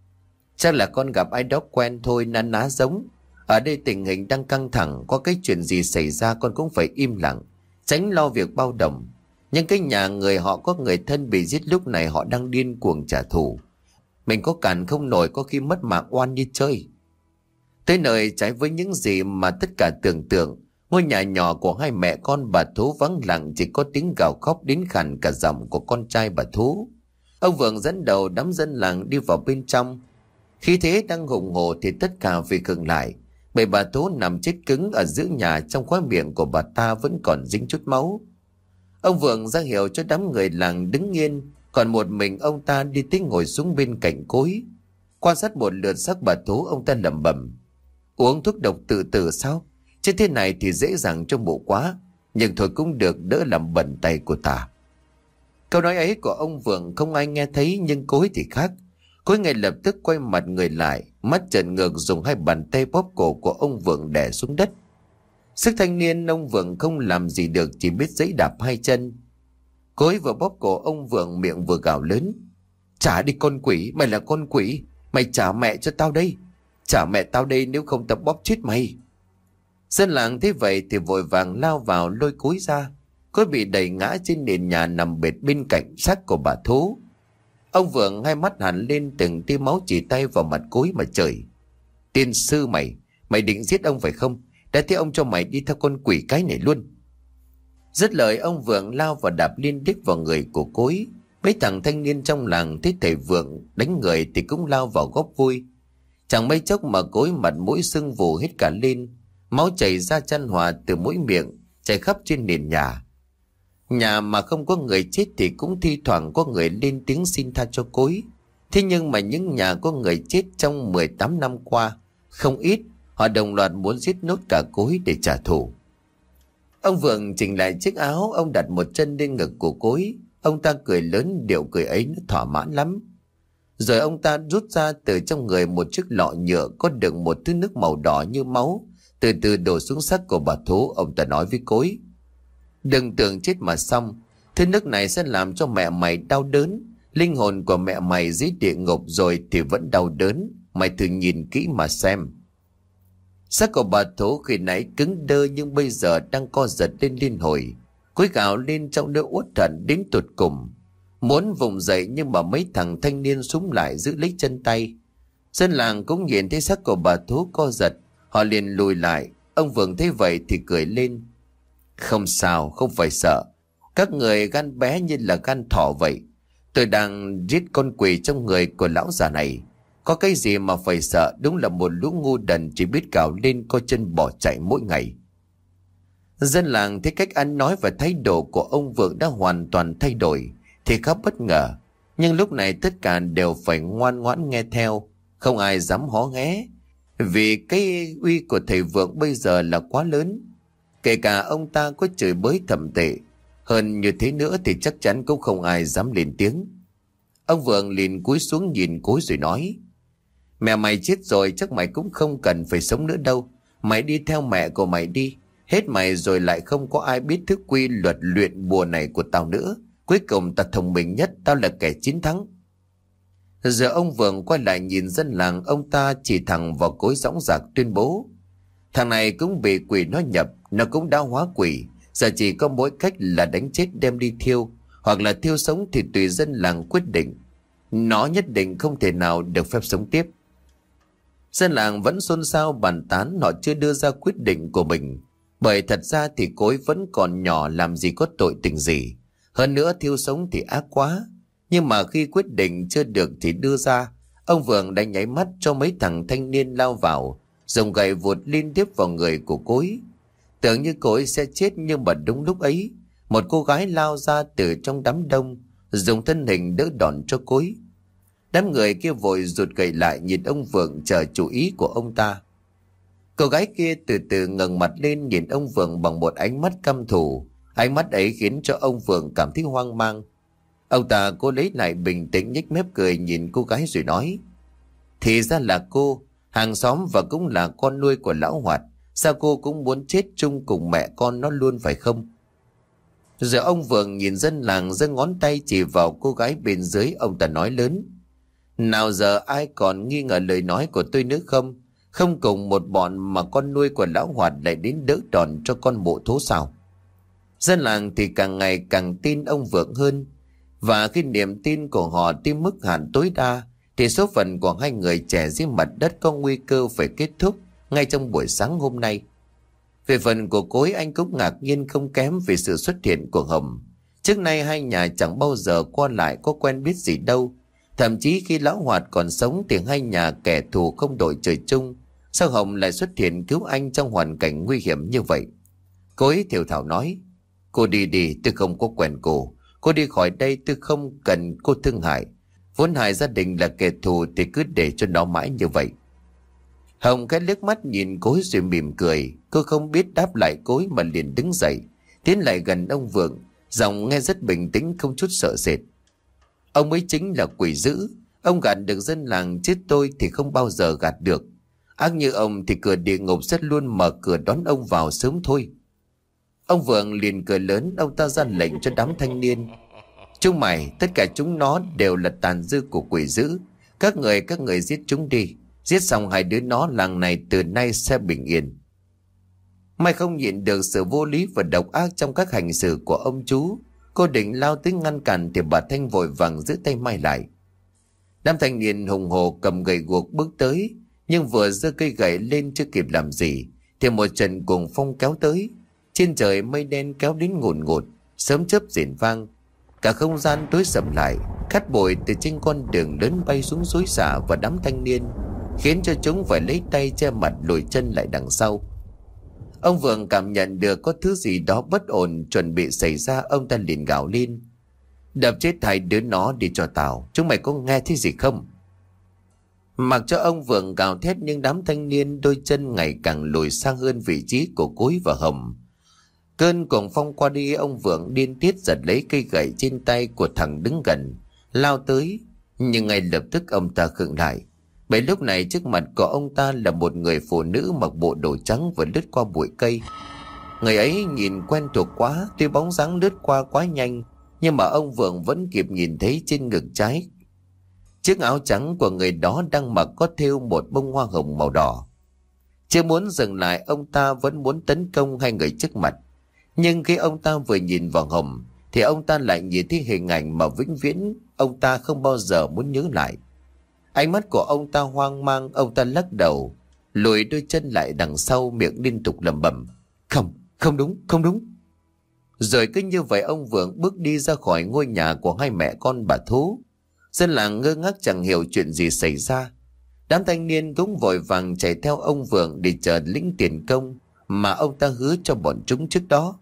Chắc là con gặp ai đó quen thôi, na ná giống. Ở đây tình hình đang căng thẳng, có cái chuyện gì xảy ra con cũng phải im lặng, tránh lo việc bao đồng. Nhưng cái nhà người họ có người thân bị giết, lúc này họ đang điên cuồng trả thù. Mình có cản không nổi, có khi mất mạng oan như chơi. Tới nơi trái với những gì mà tất cả tưởng tượng, Ngôi nhà nhỏ của hai mẹ con bà Thú vắng lặng, chỉ có tiếng gào khóc đến khàn cả giọng của con trai bà Thú. Ông Vượng dẫn đầu đám dân làng đi vào bên trong. Khi thế đang hùng hổ thì tất cả vì khựng lại, bởi bà Thú nằm chết cứng ở giữa nhà, trong khóe miệng của bà ta vẫn còn dính chút máu. Ông Vượng ra hiệu cho đám người làng đứng yên, còn một mình ông ta đi tới ngồi xuống bên cạnh cối. Quan sát một lượt xác bà Thú, ông ta lẩm bẩm: uống thuốc độc tự tử sao? Chứ thế này thì dễ dàng cho mụ quá, nhưng thôi cũng được, đỡ làm bẩn tay của ta. Câu nói ấy của ông Vượng không ai nghe thấy, nhưng cối thì khác. Cối ngay lập tức quay mặt người lại, mắt trợn ngược, dùng hai bàn tay bóp cổ của ông Vượng đè xuống đất. Sức thanh niên ông Vượng không làm gì được, chỉ biết giãy đạp hai chân. Cối vừa bóp cổ ông Vượng, miệng vừa gào lớn: trả đi con quỷ, mày là con quỷ, mày trả mẹ cho tao đây, trả mẹ tao đây, nếu không tao bóp chết mày. Dân làng thấy vậy thì vội vàng lao vào lôi Cối ra. Cối bị đẩy ngã trên nền nhà, nằm bệt bên cạnh xác của bà Thú. Ông Vượng hai mắt hẳn lên, từng tia máu chỉ tay vào mặt Cối mà chửi: tiên sư mày định giết ông phải không? Đã thế ông cho mày đi theo con quỷ cái này luôn. Dứt lời, ông Vượng lao và đạp liên tiếp vào người của Cối. Mấy thằng thanh niên trong làng thấy thầy Vượng đánh người thì cũng lao vào góp vui. Chẳng mấy chốc mà Cối mặt mũi sưng vù hết cả lên, máu chảy ra chan hòa từ mũi miệng, chảy khắp trên nền nhà. Nhà mà không có người chết thì cũng thi thoảng có người lên tiếng xin tha cho Cối. Thế nhưng mà những nhà có người chết trong 18 năm qua không ít, họ đồng loạt muốn giết nốt cả Cối để trả thù. Ông Vượng chỉnh lại chiếc áo, ông đặt một chân lên ngực của Cối. Ông ta cười lớn, điệu cười ấy nó thỏa mãn lắm. Rồi ông ta rút ra từ trong người một chiếc lọ nhựa có đựng một thứ nước màu đỏ như máu, từ từ đổ xuống xác của bà Thú. Ông ta nói với Cối: đừng tưởng chết mà xong, thứ nước này sẽ làm cho mẹ mày đau đớn. Linh hồn của mẹ mày dưới địa ngục rồi thì vẫn đau đớn, mày thử nhìn kỹ mà xem. Xác của bà Thú khi nãy cứng đơ nhưng bây giờ đang co giật lên liên hồi. Cối gào lên trong nỗi uất hận đến tột cùng, muốn vùng dậy nhưng mà mấy thằng thanh niên xúm lại giữ lấy chân tay. Dân làng cũng nhìn thấy xác của bà Thú co giật, họ liền lùi lại. Ông Vượng thấy vậy thì cười lên: không sao, không phải sợ. Các người gan bé như là gan thỏ vậy. Tôi đang giết con quỷ trong người của lão già này, có cái gì mà phải sợ? Đúng là một lũ ngu đần chỉ biết cào lên co chân bỏ chạy mỗi ngày. Dân làng thấy cách ăn nói và thái độ của ông Vượng đã hoàn toàn thay đổi thì khá bất ngờ, nhưng lúc này tất cả đều phải ngoan ngoãn nghe theo, không ai dám hó hé, vì cái uy của thầy Vượng bây giờ là quá lớn. Kể cả ông ta có chửi bới thậm tệ hơn như thế nữa thì chắc chắn cũng không ai dám lên tiếng. Ông Vượng liền cúi xuống nhìn Cối rồi nói: mẹ mày chết rồi, chắc mày cũng không cần phải sống nữa đâu. Mày đi theo mẹ của mày đi. Hết mày rồi lại không có ai biết thức quy luật luyện bùa này của tao nữa. Cuối cùng ta thông minh nhất, tao là kẻ chiến thắng. Giờ ông Vượng quay lại nhìn dân làng, ông ta chỉ thẳng vào Cối dõng dạc tuyên bố: thằng này cũng bị quỷ nó nhập, nó cũng đã hóa quỷ. Giờ chỉ có mỗi cách là đánh chết đem đi thiêu, hoặc là thiêu sống thì tùy dân làng quyết định. Nó nhất định không thể nào được phép sống tiếp. Dân làng vẫn xôn xao bàn tán, họ chưa đưa ra quyết định của mình. Bởi thật ra thì Cối vẫn còn nhỏ, làm gì có tội tình gì. Hơn nữa thiêu sống thì ác quá. Nhưng mà khi quyết định chưa được thì đưa ra, ông Vượng đã nháy mắt cho mấy thằng thanh niên lao vào, dùng gậy vụt liên tiếp vào người của Cối. Tưởng như Cối sẽ chết, nhưng mà đúng lúc ấy, một cô gái lao ra từ trong đám đông, dùng thân hình đỡ đòn cho Cối. Đám người kia vội rụt gậy lại nhìn ông Vượng chờ chú ý của ông ta. Cô gái kia từ từ ngẩng mặt lên nhìn ông Vượng bằng một ánh mắt căm thù. Ánh mắt ấy khiến cho ông Vượng cảm thấy hoang mang. Ông ta cố lấy lại bình tĩnh, nhếch mép cười nhìn cô gái rồi nói: thì ra là cô, hàng xóm và cũng là con nuôi của lão Hoạt. Sao cô cũng muốn chết chung cùng mẹ con nó luôn phải không? Rồi ông Vượng nhìn dân làng giơ ngón tay chỉ vào cô gái bên dưới. Ông ta nói lớn: nào giờ ai còn nghi ngờ lời nói của tôi nữa không? Không cùng một bọn mà con nuôi của lão Hoạt lại đến đỡ đòn cho con mụ Thú sao? Dân làng thì càng ngày càng tin ông Vượng hơn. Và khi niềm tin của họ tới mức hạn tối đa thì số phận của hai người trẻ dưới mặt đất có nguy cơ phải kết thúc ngay trong buổi sáng hôm nay. Về phần của Cối, anh cũng ngạc nhiên không kém về sự xuất hiện của Hồng. Trước nay hai nhà chẳng bao giờ qua lại có quen biết gì đâu. Thậm chí khi lão Hoạt còn sống thì hai nhà kẻ thù không đội trời chung. Sao Hồng lại xuất hiện cứu anh trong hoàn cảnh nguy hiểm như vậy? Cối thều thào nói: Cô đi đi, tôi không có quen cô. Cô đi khỏi đây, tôi không cần cô thương hại. Vốn hai gia đình là kẻ thù thì cứ để cho nó mãi như vậy. Hồng cái liếc mắt nhìn Cối rồi mỉm cười. Cô không biết đáp lại Cối mà liền đứng dậy, tiến lại gần ông Vượng, giọng nghe rất bình tĩnh, không chút sợ sệt. Ông ấy chính là quỷ dữ. Ông gạt được dân làng, chứ tôi thì không bao giờ gạt được. Ác như ông thì cửa địa ngục sẽ luôn mở cửa đón ông vào sớm thôi. Ông Vượng liền cười lớn. Ông ta ra lệnh cho đám thanh niên: Chúng mày, tất cả chúng nó đều là tàn dư của quỷ dữ. Các người giết chúng đi. Giết xong hai đứa nó, làng này từ nay sẽ bình yên. Mày không nhịn được sự vô lý và độc ác trong các hành xử của ông chú. Cô định lao tới ngăn cản thì bà Thanh vội vàng giữ tay Mai lại. Đám thanh niên hùng hổ cầm gậy guộc bước tới, nhưng vừa giơ cây gậy lên chưa kịp làm gì thì một trận cuồng phong kéo tới. Trên trời mây đen kéo đến ngùn ngụt, sớm chớp rền vang. Cả không gian tối sầm lại. Cát bụi từ trên con đường lớn bay xuống xối xả vào đám thanh niên, khiến cho chúng phải lấy tay che mặt lùi chân lại đằng sau. Ông Vượng cảm nhận được có thứ gì đó bất ổn chuẩn bị xảy ra. Ông ta liền gào lên: Đập chết hai đứa nó đi cho tao. Chúng mày có nghe thấy gì không? Mặc cho ông Vượng gào thét, nhưng đám thanh niên đôi chân ngày càng lùi sang hơn vị trí của Cối và Hồng. Cơn cuồng phong qua đi, ông Vượng điên tiết giật lấy cây gậy trên tay của thằng đứng gần, lao tới. Nhưng ngay lập tức ông ta khựng lại, bởi lúc này trước mặt của ông ta là một người phụ nữ mặc bộ đồ trắng vừa lướt qua bụi cây. Người ấy nhìn quen thuộc quá, tuy bóng dáng lướt qua quá nhanh, nhưng mà ông Vượng vẫn kịp nhìn thấy trên ngực trái chiếc áo trắng của người đó đang mặc có thêu một bông hoa hồng màu đỏ. Chưa muốn dừng lại, ông ta vẫn muốn tấn công hai người trước mặt. Nhưng khi ông ta vừa nhìn vào Hồng thì ông ta lại nhìn thấy hình ảnh mà vĩnh viễn ông ta không bao giờ muốn nhớ lại. Ánh mắt của ông ta hoang mang, ông ta lắc đầu, lùi đôi chân lại đằng sau, miệng liên tục lẩm bẩm: Không đúng. Rồi cứ như vậy ông Vượng bước đi ra khỏi ngôi nhà của hai mẹ con bà Thú. Dân làng ngơ ngác chẳng hiểu chuyện gì xảy ra. Đám thanh niên cũng vội vàng chạy theo ông Vượng để chờ lĩnh tiền công mà ông ta hứa cho bọn chúng trước đó.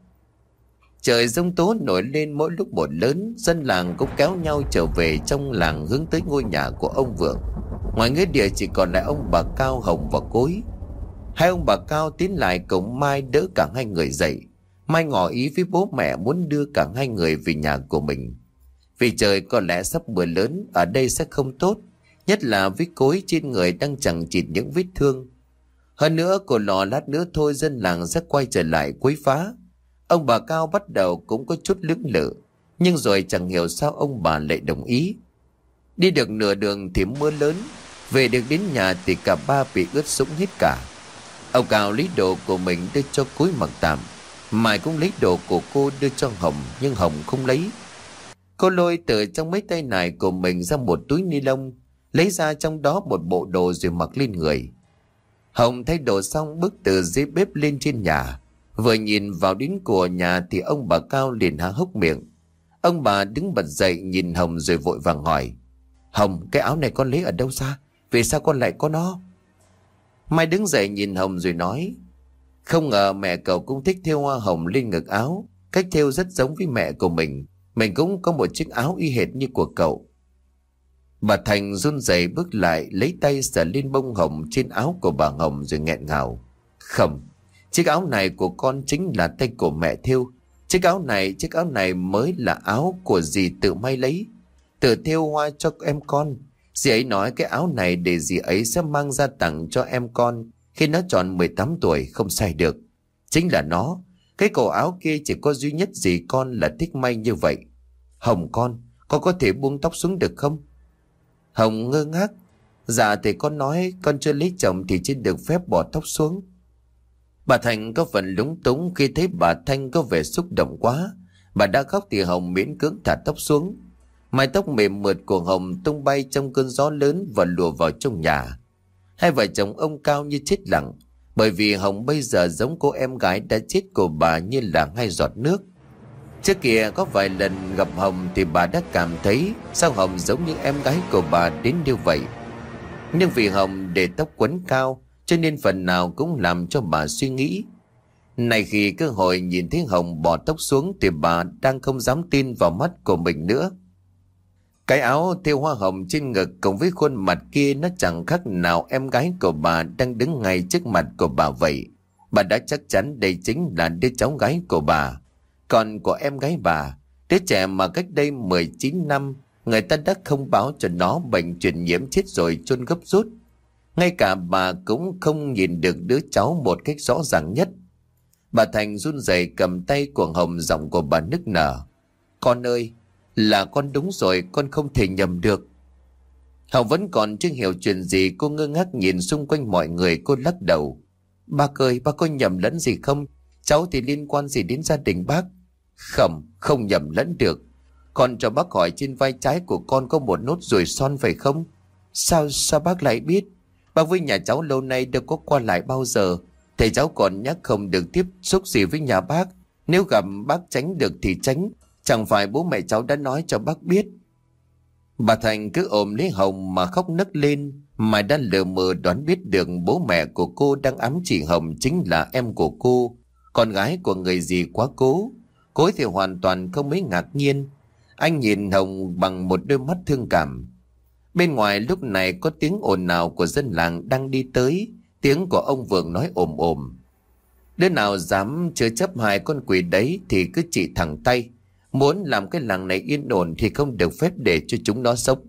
Trời giông tố nổi lên mỗi lúc một lớn. Dân làng cũng kéo nhau trở về trong làng hướng tới ngôi nhà của ông Vượng. Ngoài nghĩa địa chỉ còn lại ông bà Cao, Hồng và Cối. Hai ông bà Cao tiến lại cầu Mai đỡ cả hai người dậy. Mai ngỏ ý với bố mẹ muốn đưa cả hai người về nhà của mình, vì trời có lẽ sắp mưa lớn, ở đây sẽ không tốt, nhất là với Cối trên người đang chằng chịt những vết thương. Hơn nữa cổ lò lát nữa thôi dân làng sẽ quay trở lại quấy phá. Ông bà Cao bắt đầu cũng có chút lưỡng lự, nhưng rồi chẳng hiểu sao ông bà lại đồng ý. Đi được nửa đường thì mưa lớn, về được đến nhà thì cả ba bị ướt sũng hết cả. Ông Cao lấy đồ của mình đưa cho Cối mặc tạm, Mai cũng lấy đồ của cô đưa cho Hồng, nhưng Hồng không lấy. Cô lôi từ trong mấy tay này của mình ra một túi ni lông, lấy ra trong đó một bộ đồ rồi mặc lên người. Hồng thay đồ xong bước từ dưới bếp lên trên nhà. Vừa nhìn vào đến của nhà thì ông bà Cao liền há hốc miệng. Ông bà đứng bật dậy nhìn Hồng rồi vội vàng hỏi: Hồng, cái áo này con lấy ở đâu ra? Vì sao con lại có nó? Mai đứng dậy nhìn Hồng rồi nói: Không ngờ mẹ cậu cũng thích thêu hoa hồng lên ngực áo. Cách thêu rất giống với mẹ của mình. Mình cũng có một chiếc áo y hệt như của cậu. Bà Thành run rẩy bước lại, lấy tay sờ lên bông hồng trên áo của bà Hồng rồi nghẹn ngào: Không, chiếc áo này của con chính là tay của mẹ thêu. Chiếc áo này mới là áo của dì tự may lấy, tự thêu hoa cho em con. Dì ấy nói cái áo này để dì ấy sẽ mang ra tặng cho em con khi nó tròn 18 tuổi, không sai được. Chính là nó. Cái cổ áo kia chỉ có duy nhất dì con là thích may như vậy. Hồng con có thể buông tóc xuống được không? Hồng ngơ ngác: Dạ thì con nói con chưa lấy chồng thì chỉ được phép bỏ tóc xuống. Bà Thành có phần lúng túng khi thấy bà Thanh có vẻ xúc động quá. Bà đã khóc thì Hồng miễn cưỡng thả tóc xuống. Mái tóc mềm mượt của Hồng tung bay trong cơn gió lớn và lùa vào trong nhà. Hai vợ chồng ông Cao như chết lặng. Bởi vì Hồng bây giờ giống cô em gái đã chết của bà như là hai giọt nước. Trước kia có vài lần gặp Hồng thì bà đã cảm thấy sao Hồng giống như em gái của bà đến như vậy. Nhưng vì Hồng để tóc quấn cao cho nên phần nào cũng làm cho bà suy nghĩ. Này khi cơ hội nhìn thấy Hồng bỏ tóc xuống thì bà đang không dám tin vào mắt của mình nữa. Cái áo thêu hoa hồng trên ngực cùng với khuôn mặt kia nó chẳng khác nào em gái của bà đang đứng ngay trước mặt của bà vậy. Bà đã chắc chắn đây chính là đứa cháu gái của bà. Còn của em gái bà, đứa trẻ mà cách đây 19 năm người ta đã không báo cho nó bệnh truyền nhiễm chết rồi chôn gấp rút. Ngay cả bà cũng không nhìn được đứa cháu một cách rõ ràng nhất. Bà Thành run rẩy cầm tay của Hồng, giọng của bà nức nở. Con ơi, là con đúng rồi, con không thể nhầm được. Hồng vẫn còn chưa hiểu chuyện gì, cô ngơ ngác nhìn xung quanh mọi người, cô lắc đầu. Bác ơi, bác có nhầm lẫn gì không? Cháu thì liên quan gì đến gia đình bác? Không nhầm lẫn được. Con cho bác hỏi, trên vai trái của con có một nốt ruồi son phải không? Sao bác lại biết? Bác với nhà cháu lâu nay đâu có qua lại bao giờ. Thầy cháu còn nhắc không được tiếp xúc gì với nhà bác. Nếu gặp bác tránh được thì tránh. Chẳng phải bố mẹ cháu đã nói cho bác biết. Bà Thành cứ ôm lấy Hồng mà khóc nấc lên. Mà đã lờ mờ đoán biết được bố mẹ của cô đang ám chỉ Hồng chính là em của cô, con gái của người dì quá cố. Cô ấy thì hoàn toàn không mấy ngạc nhiên. Anh nhìn Hồng bằng một đôi mắt thương cảm. Bên ngoài lúc này có tiếng ồn ào của dân làng đang đi tới. Tiếng của ông Vượng nói ồm ồm. Đứa nào dám chứa chấp hai con quỷ đấy thì cứ chỉ thẳng tay. Muốn làm cái làng này yên ổn thì không được phép để cho chúng nó sống.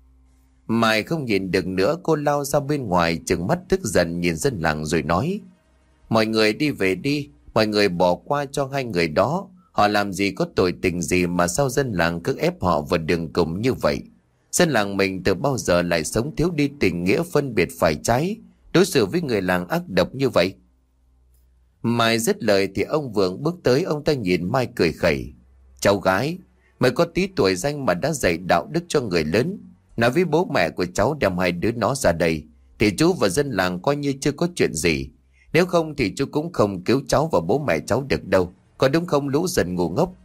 Mai không nhìn được nữa, cô lao ra bên ngoài trừng mắt tức giận nhìn dân làng rồi nói. Mọi người đi về đi, mọi người bỏ qua cho hai người đó. Họ làm gì có tội tình gì mà sao dân làng cứ ép họ vào đường cùng như vậy. Dân làng mình từ bao giờ lại sống thiếu đi tình nghĩa phân biệt phải trái, đối xử với người làng ác độc như vậy. Mai dứt lời thì ông Vượng bước tới, ông ta nhìn Mai cười khẩy. Cháu gái, mới có tí tuổi danh mà đã dạy đạo đức cho người lớn. Nói với bố mẹ của cháu đem hai đứa nó ra đây, thì chú và dân làng coi như chưa có chuyện gì. Nếu không thì chú cũng không cứu cháu và bố mẹ cháu được đâu. Có đúng không lũ dần ngu ngốc?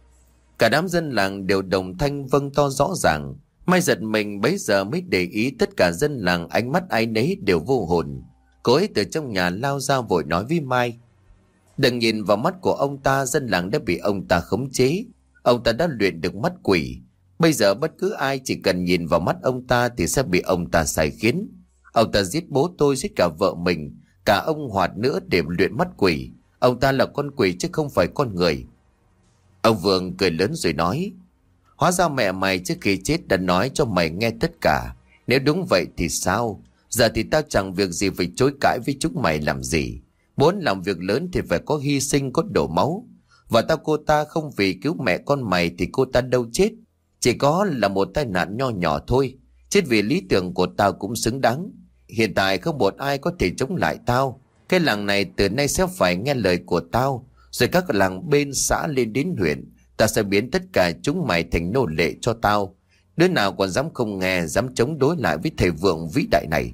Cả đám dân làng đều đồng thanh vâng to rõ ràng. Mai giật mình bấy giờ mới để ý tất cả dân làng ánh mắt ai nấy đều vô hồn. Cô ấy từ trong nhà lao ra vội nói với Mai. Đừng nhìn vào mắt của ông ta, dân làng đã bị ông ta khống chế. Ông ta đã luyện được mắt quỷ. Bây giờ bất cứ ai chỉ cần nhìn vào mắt ông ta thì sẽ bị ông ta sai khiến. Ông ta giết bố tôi, giết cả vợ mình, cả ông Hoạt nữa để luyện mắt quỷ. Ông ta là con quỷ chứ không phải con người. Ông Vương cười lớn rồi nói. Hóa ra mẹ mày trước khi chết đã nói cho mày nghe tất cả. Nếu đúng vậy thì sao? Giờ thì tao chẳng việc gì phải chối cãi với chúng mày làm gì. Muốn làm việc lớn thì phải có hy sinh, có đổ máu. Và tao cô ta không vì cứu mẹ con mày thì cô ta đâu chết. Chỉ có là một tai nạn nho nhỏ thôi. Chết vì lý tưởng của tao cũng xứng đáng. Hiện tại không một ai có thể chống lại tao. Cái làng này từ nay sẽ phải nghe lời của tao. Rồi các làng bên xã lên đến huyện. Ta sẽ biến tất cả chúng mày thành nô lệ cho tao. Đứa nào còn dám không nghe, dám chống đối lại với thầy Vượng vĩ đại này.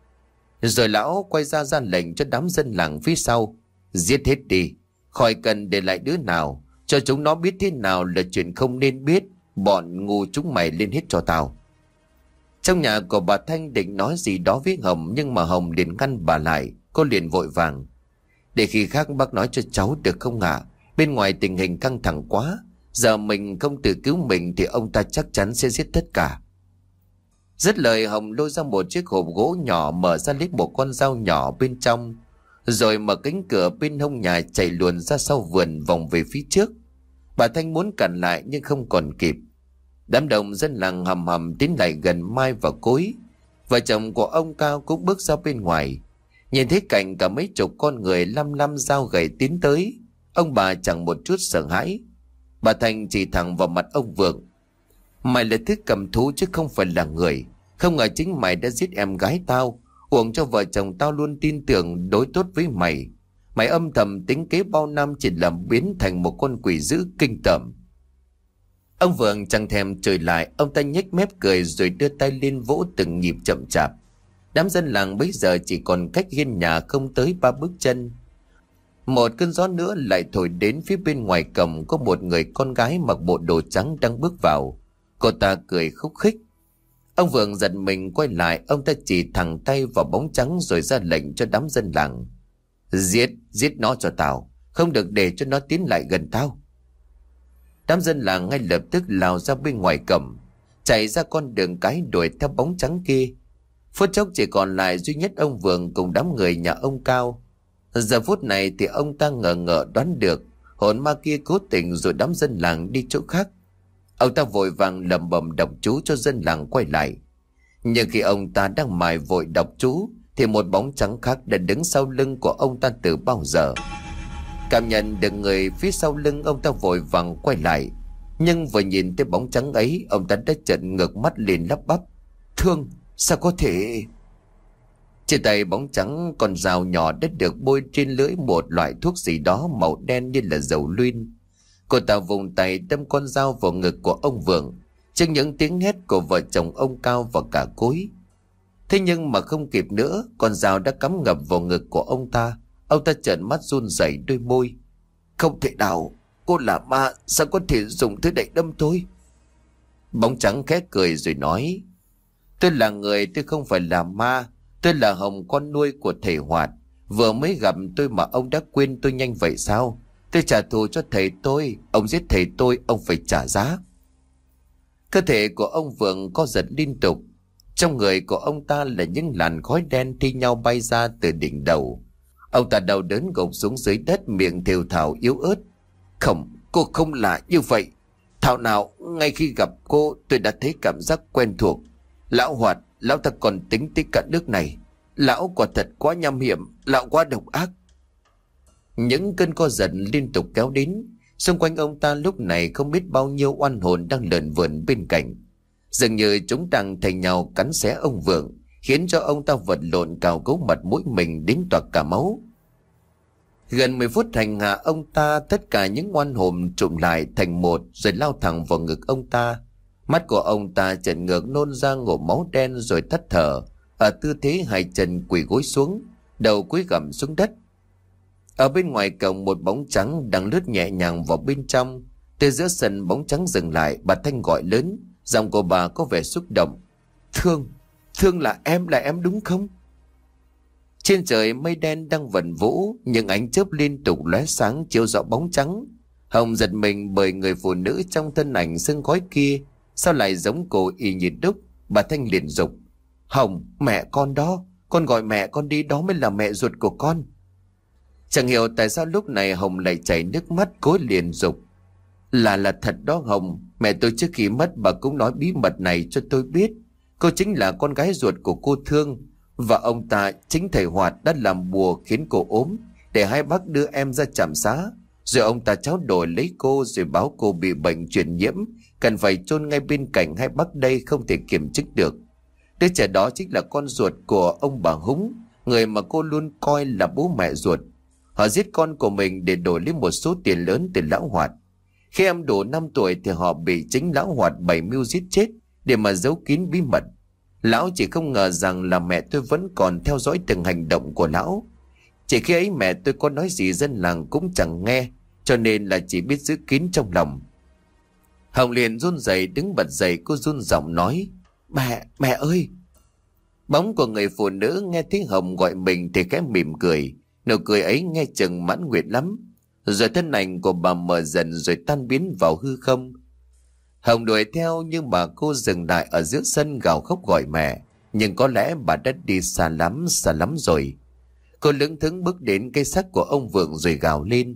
Rồi lão quay ra lệnh cho đám dân làng phía sau. Giết hết đi, khỏi cần để lại đứa nào. Cho chúng nó biết thế nào là chuyện không nên biết. Bọn ngu chúng mày lên hết cho tao. Trong nhà của bà Thanh định nói gì đó với Hồng, nhưng mà Hồng liền ngăn bà lại. Cô liền vội vàng. Để khi khác bác nói cho cháu được không ạ? Bên ngoài tình hình căng thẳng quá. Giờ mình không tự cứu mình thì ông ta chắc chắn sẽ giết tất cả. Dứt lời, Hồng lôi ra một chiếc hộp gỗ nhỏ, mở ra lấy một con dao nhỏ bên trong, rồi mở cánh cửa bên hông nhà chạy luồn ra sau vườn vòng về phía trước. Bà Thanh muốn cản lại nhưng không còn kịp. Đám đông dân làng hầm hầm tiến lại gần Mai và Cối. Vợ chồng của ông Cao cũng bước ra bên ngoài. Nhìn thấy cảnh cả mấy chục con người lăm lăm dao gậy tiến tới, ông bà chẳng một chút sợ hãi. Bà Thanh chỉ thẳng vào mặt ông Vượng. Mày là thứ cầm thú chứ không phải là người. Không ngờ chính mày đã giết em gái tao, uổng cho vợ chồng tao luôn tin tưởng đối tốt với mày. Mày âm thầm tính kế bao năm chỉ làm biến thành một con quỷ dữ kinh tởm. Ông Vượng chẳng thèm chửi lại, ông ta nhếch mép cười rồi đưa tay lên vỗ từng nhịp chậm chạp. Đám dân làng bấy giờ chỉ còn cách hiên nhà không tới 3 bước chân. Một cơn gió nữa lại thổi đến phía bên ngoài cổng, có một người con gái mặc bộ đồ trắng đang bước vào. Cô ta cười khúc khích. Ông Vượng giật mình quay lại, ông ta chỉ thẳng tay vào bóng trắng rồi ra lệnh cho đám dân làng. Giết nó cho tao, không được để cho nó tiến lại gần tao. Đám dân làng ngay lập tức lao ra bên ngoài cổng, chạy ra con đường cái đuổi theo bóng trắng kia. Phút chốc chỉ còn lại duy nhất ông Vượng cùng đám người nhà ông Cao. Giờ phút này thì ông ta ngờ ngợ đoán được hồn ma kia cố tình rồi đám dân làng đi chỗ khác. Ông ta vội vàng lẩm bẩm đọc chú cho dân làng quay lại. Nhưng khi ông ta đang mải vội đọc chú thì một bóng trắng khác đã đứng sau lưng của ông ta từ bao giờ. Cảm nhận được người phía sau lưng, ông ta vội vàng quay lại. Nhưng vừa nhìn thấy bóng trắng ấy, ông ta đã trợn ngược mắt lên lắp bắp. Thương, sao có thể... Trên tay bóng trắng con dao nhỏ đã được bôi trên lưỡi một loại thuốc gì đó màu đen như là dầu luyên. Cô ta vùng tay đâm con dao vào ngực của ông Vượng trước những tiếng hét của vợ chồng ông Cao và cả Cối. Thế nhưng mà không kịp nữa, con dao đã cắm ngập vào ngực của ông ta. Ông ta trợn mắt run rẩy đôi môi. Không thể nào, cô là ma, sao có thể dùng thứ đậy đâm tôi? Bóng trắng khẽ cười rồi nói. Tôi là người, tôi không phải là ma. Tôi là Hồng, con nuôi của thầy Hoạt. Vừa mới gặp tôi mà ông đã quên tôi nhanh vậy sao? Tôi trả thù cho thầy tôi. Ông giết thầy tôi, ông phải trả giá. Cơ thể của ông Vượng co giật liên tục. Trong người của ông ta là những làn khói đen thi nhau bay ra từ đỉnh đầu. Ông ta đau đớn gục xuống dưới đất, miệng thều thào yếu ớt. Không, cô không là như vậy. Thảo nào ngay khi gặp cô tôi đã thấy cảm giác quen thuộc. Lão Hoạt, lão ta còn tính tới cả nước này. Lão quả thật quá nham hiểm, lão quá độc ác. Những cơn co giật liên tục kéo đến. Xung quanh ông ta lúc này không biết bao nhiêu oan hồn đang lởn vởn bên cạnh. Dường như chúng đang thành nhau cắn xé ông Vượng, khiến cho ông ta vật lộn cào cấu mặt mũi mình đến toạc cả máu. Gần 10 phút hành hạ ông ta, tất cả những oan hồn trụm lại thành một rồi lao thẳng vào ngực ông ta. Mắt của ông ta trợn ngược nôn ra ngụm máu đen rồi tắt thở, ở tư thế hai chân quỳ gối xuống, đầu cúi gằm xuống đất. Ở bên ngoài cổng một bóng trắng đang lướt nhẹ nhàng vào bên trong. Từ giữa sân bóng trắng dừng lại, bà Thanh gọi lớn, giọng của bà có vẻ xúc động. Thương là em đúng không? Trên trời mây đen đang vần vũ, những ánh chớp liên tục lóe sáng chiếu rọi bóng trắng. Hồng giật mình bởi người phụ nữ trong thân ảnh sương khói kia sao lại giống cô y như đúc. Bà Thanh liền dục. Hồng, mẹ con đó, con gọi mẹ con đi, đó mới là mẹ ruột của con. Chẳng hiểu tại sao lúc này Hồng lại chảy nước mắt, cố liền dục. Là thật đó Hồng, mẹ tôi trước khi mất bà cũng nói bí mật này cho tôi biết. Cô chính là con gái ruột của cô Thương, và ông ta chính thầy Hoạt đã làm bùa khiến cô ốm, để hai bác đưa em ra trạm xá. Rồi ông ta tráo đổi lấy cô rồi báo cô bị bệnh truyền nhiễm, cần phải chôn ngay bên cạnh hai bác đây, không thể kiểm chứng được. Đứa trẻ đó chính là con ruột của ông bà Húng, người mà cô luôn coi là bố mẹ ruột. Họ giết con của mình để đổi lấy một số tiền lớn từ lão Hoạt. Khi em đủ 5 tuổi thì họ bị chính lão Hoạt bày mưu giết chết để mà giấu kín bí mật. Lão chỉ không ngờ rằng là mẹ tôi vẫn còn theo dõi từng hành động của lão. Chỉ khi ấy mẹ tôi có nói gì dân làng cũng chẳng nghe, cho nên là chỉ biết giữ kín trong lòng. Hồng liền run rẩy đứng bật dậy, cô run giọng nói. Mẹ ơi! Bóng của người phụ nữ nghe tiếng Hồng gọi mình thì khẽ mỉm cười. Nụ cười ấy nghe chừng mãn nguyện lắm. Rồi thân ảnh của bà mờ dần rồi tan biến vào hư không. Hồng đuổi theo nhưng bà cô dừng lại ở giữa sân gào khóc gọi mẹ. Nhưng có lẽ bà đã đi xa lắm rồi. Cô lững thững bước đến cây xác của ông Vượng rồi gào lên.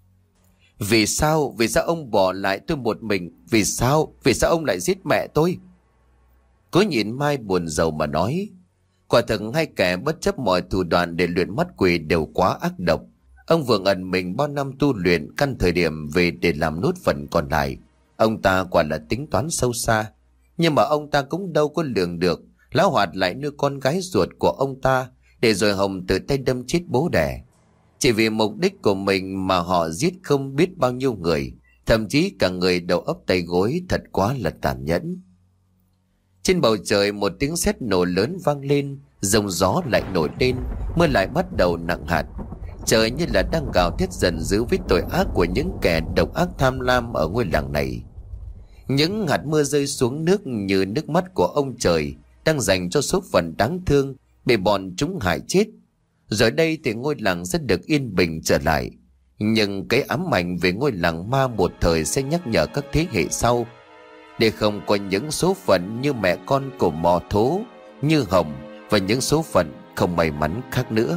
Vì sao ông bỏ lại tôi một mình? Vì sao ông lại giết mẹ tôi? Cô nhìn Mai buồn rầu mà nói. Quả thật hai kẻ bất chấp mọi thủ đoạn để luyện mắt quỷ đều quá ác độc. Ông Vượng ẩn mình bao năm tu luyện, căn thời điểm về để làm nốt phần còn lại. Ông ta quả là tính toán sâu xa. Nhưng mà ông ta cũng đâu có lường được lão Hoạt lại nuôi con gái ruột của ông ta, để rồi Hồng tự tay đâm chết bố đẻ. Chỉ vì mục đích của mình mà họ giết không biết bao nhiêu người, thậm chí cả người đầu óc tay gối, thật quá là tàn nhẫn. Trên bầu trời một tiếng sét nổ lớn vang lên, Giông gió lại nổi lên, mưa lại bắt đầu nặng hạt. Trời như là đang gào thét dần dữ với tội ác của những kẻ độc ác tham lam ở ngôi làng này. Những hạt mưa rơi xuống nước như nước mắt của ông trời đang dành cho số phận đáng thương bị bọn chúng hại chết. Rồi đây thì ngôi làng sẽ được yên bình trở lại. Nhưng cái ám ảnh về ngôi làng ma một thời sẽ nhắc nhở các thế hệ sau, để không có những số phận như mẹ con của Mò Thố, Như Hồng và những số phận không may mắn khác nữa.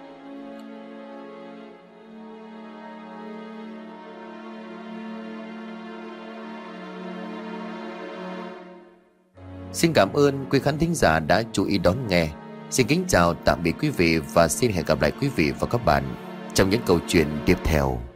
Xin cảm ơn quý khán thính giả đã chú ý đón nghe. Xin kính chào tạm biệt quý vị và xin hẹn gặp lại quý vị và các bạn trong những câu chuyện tiếp theo.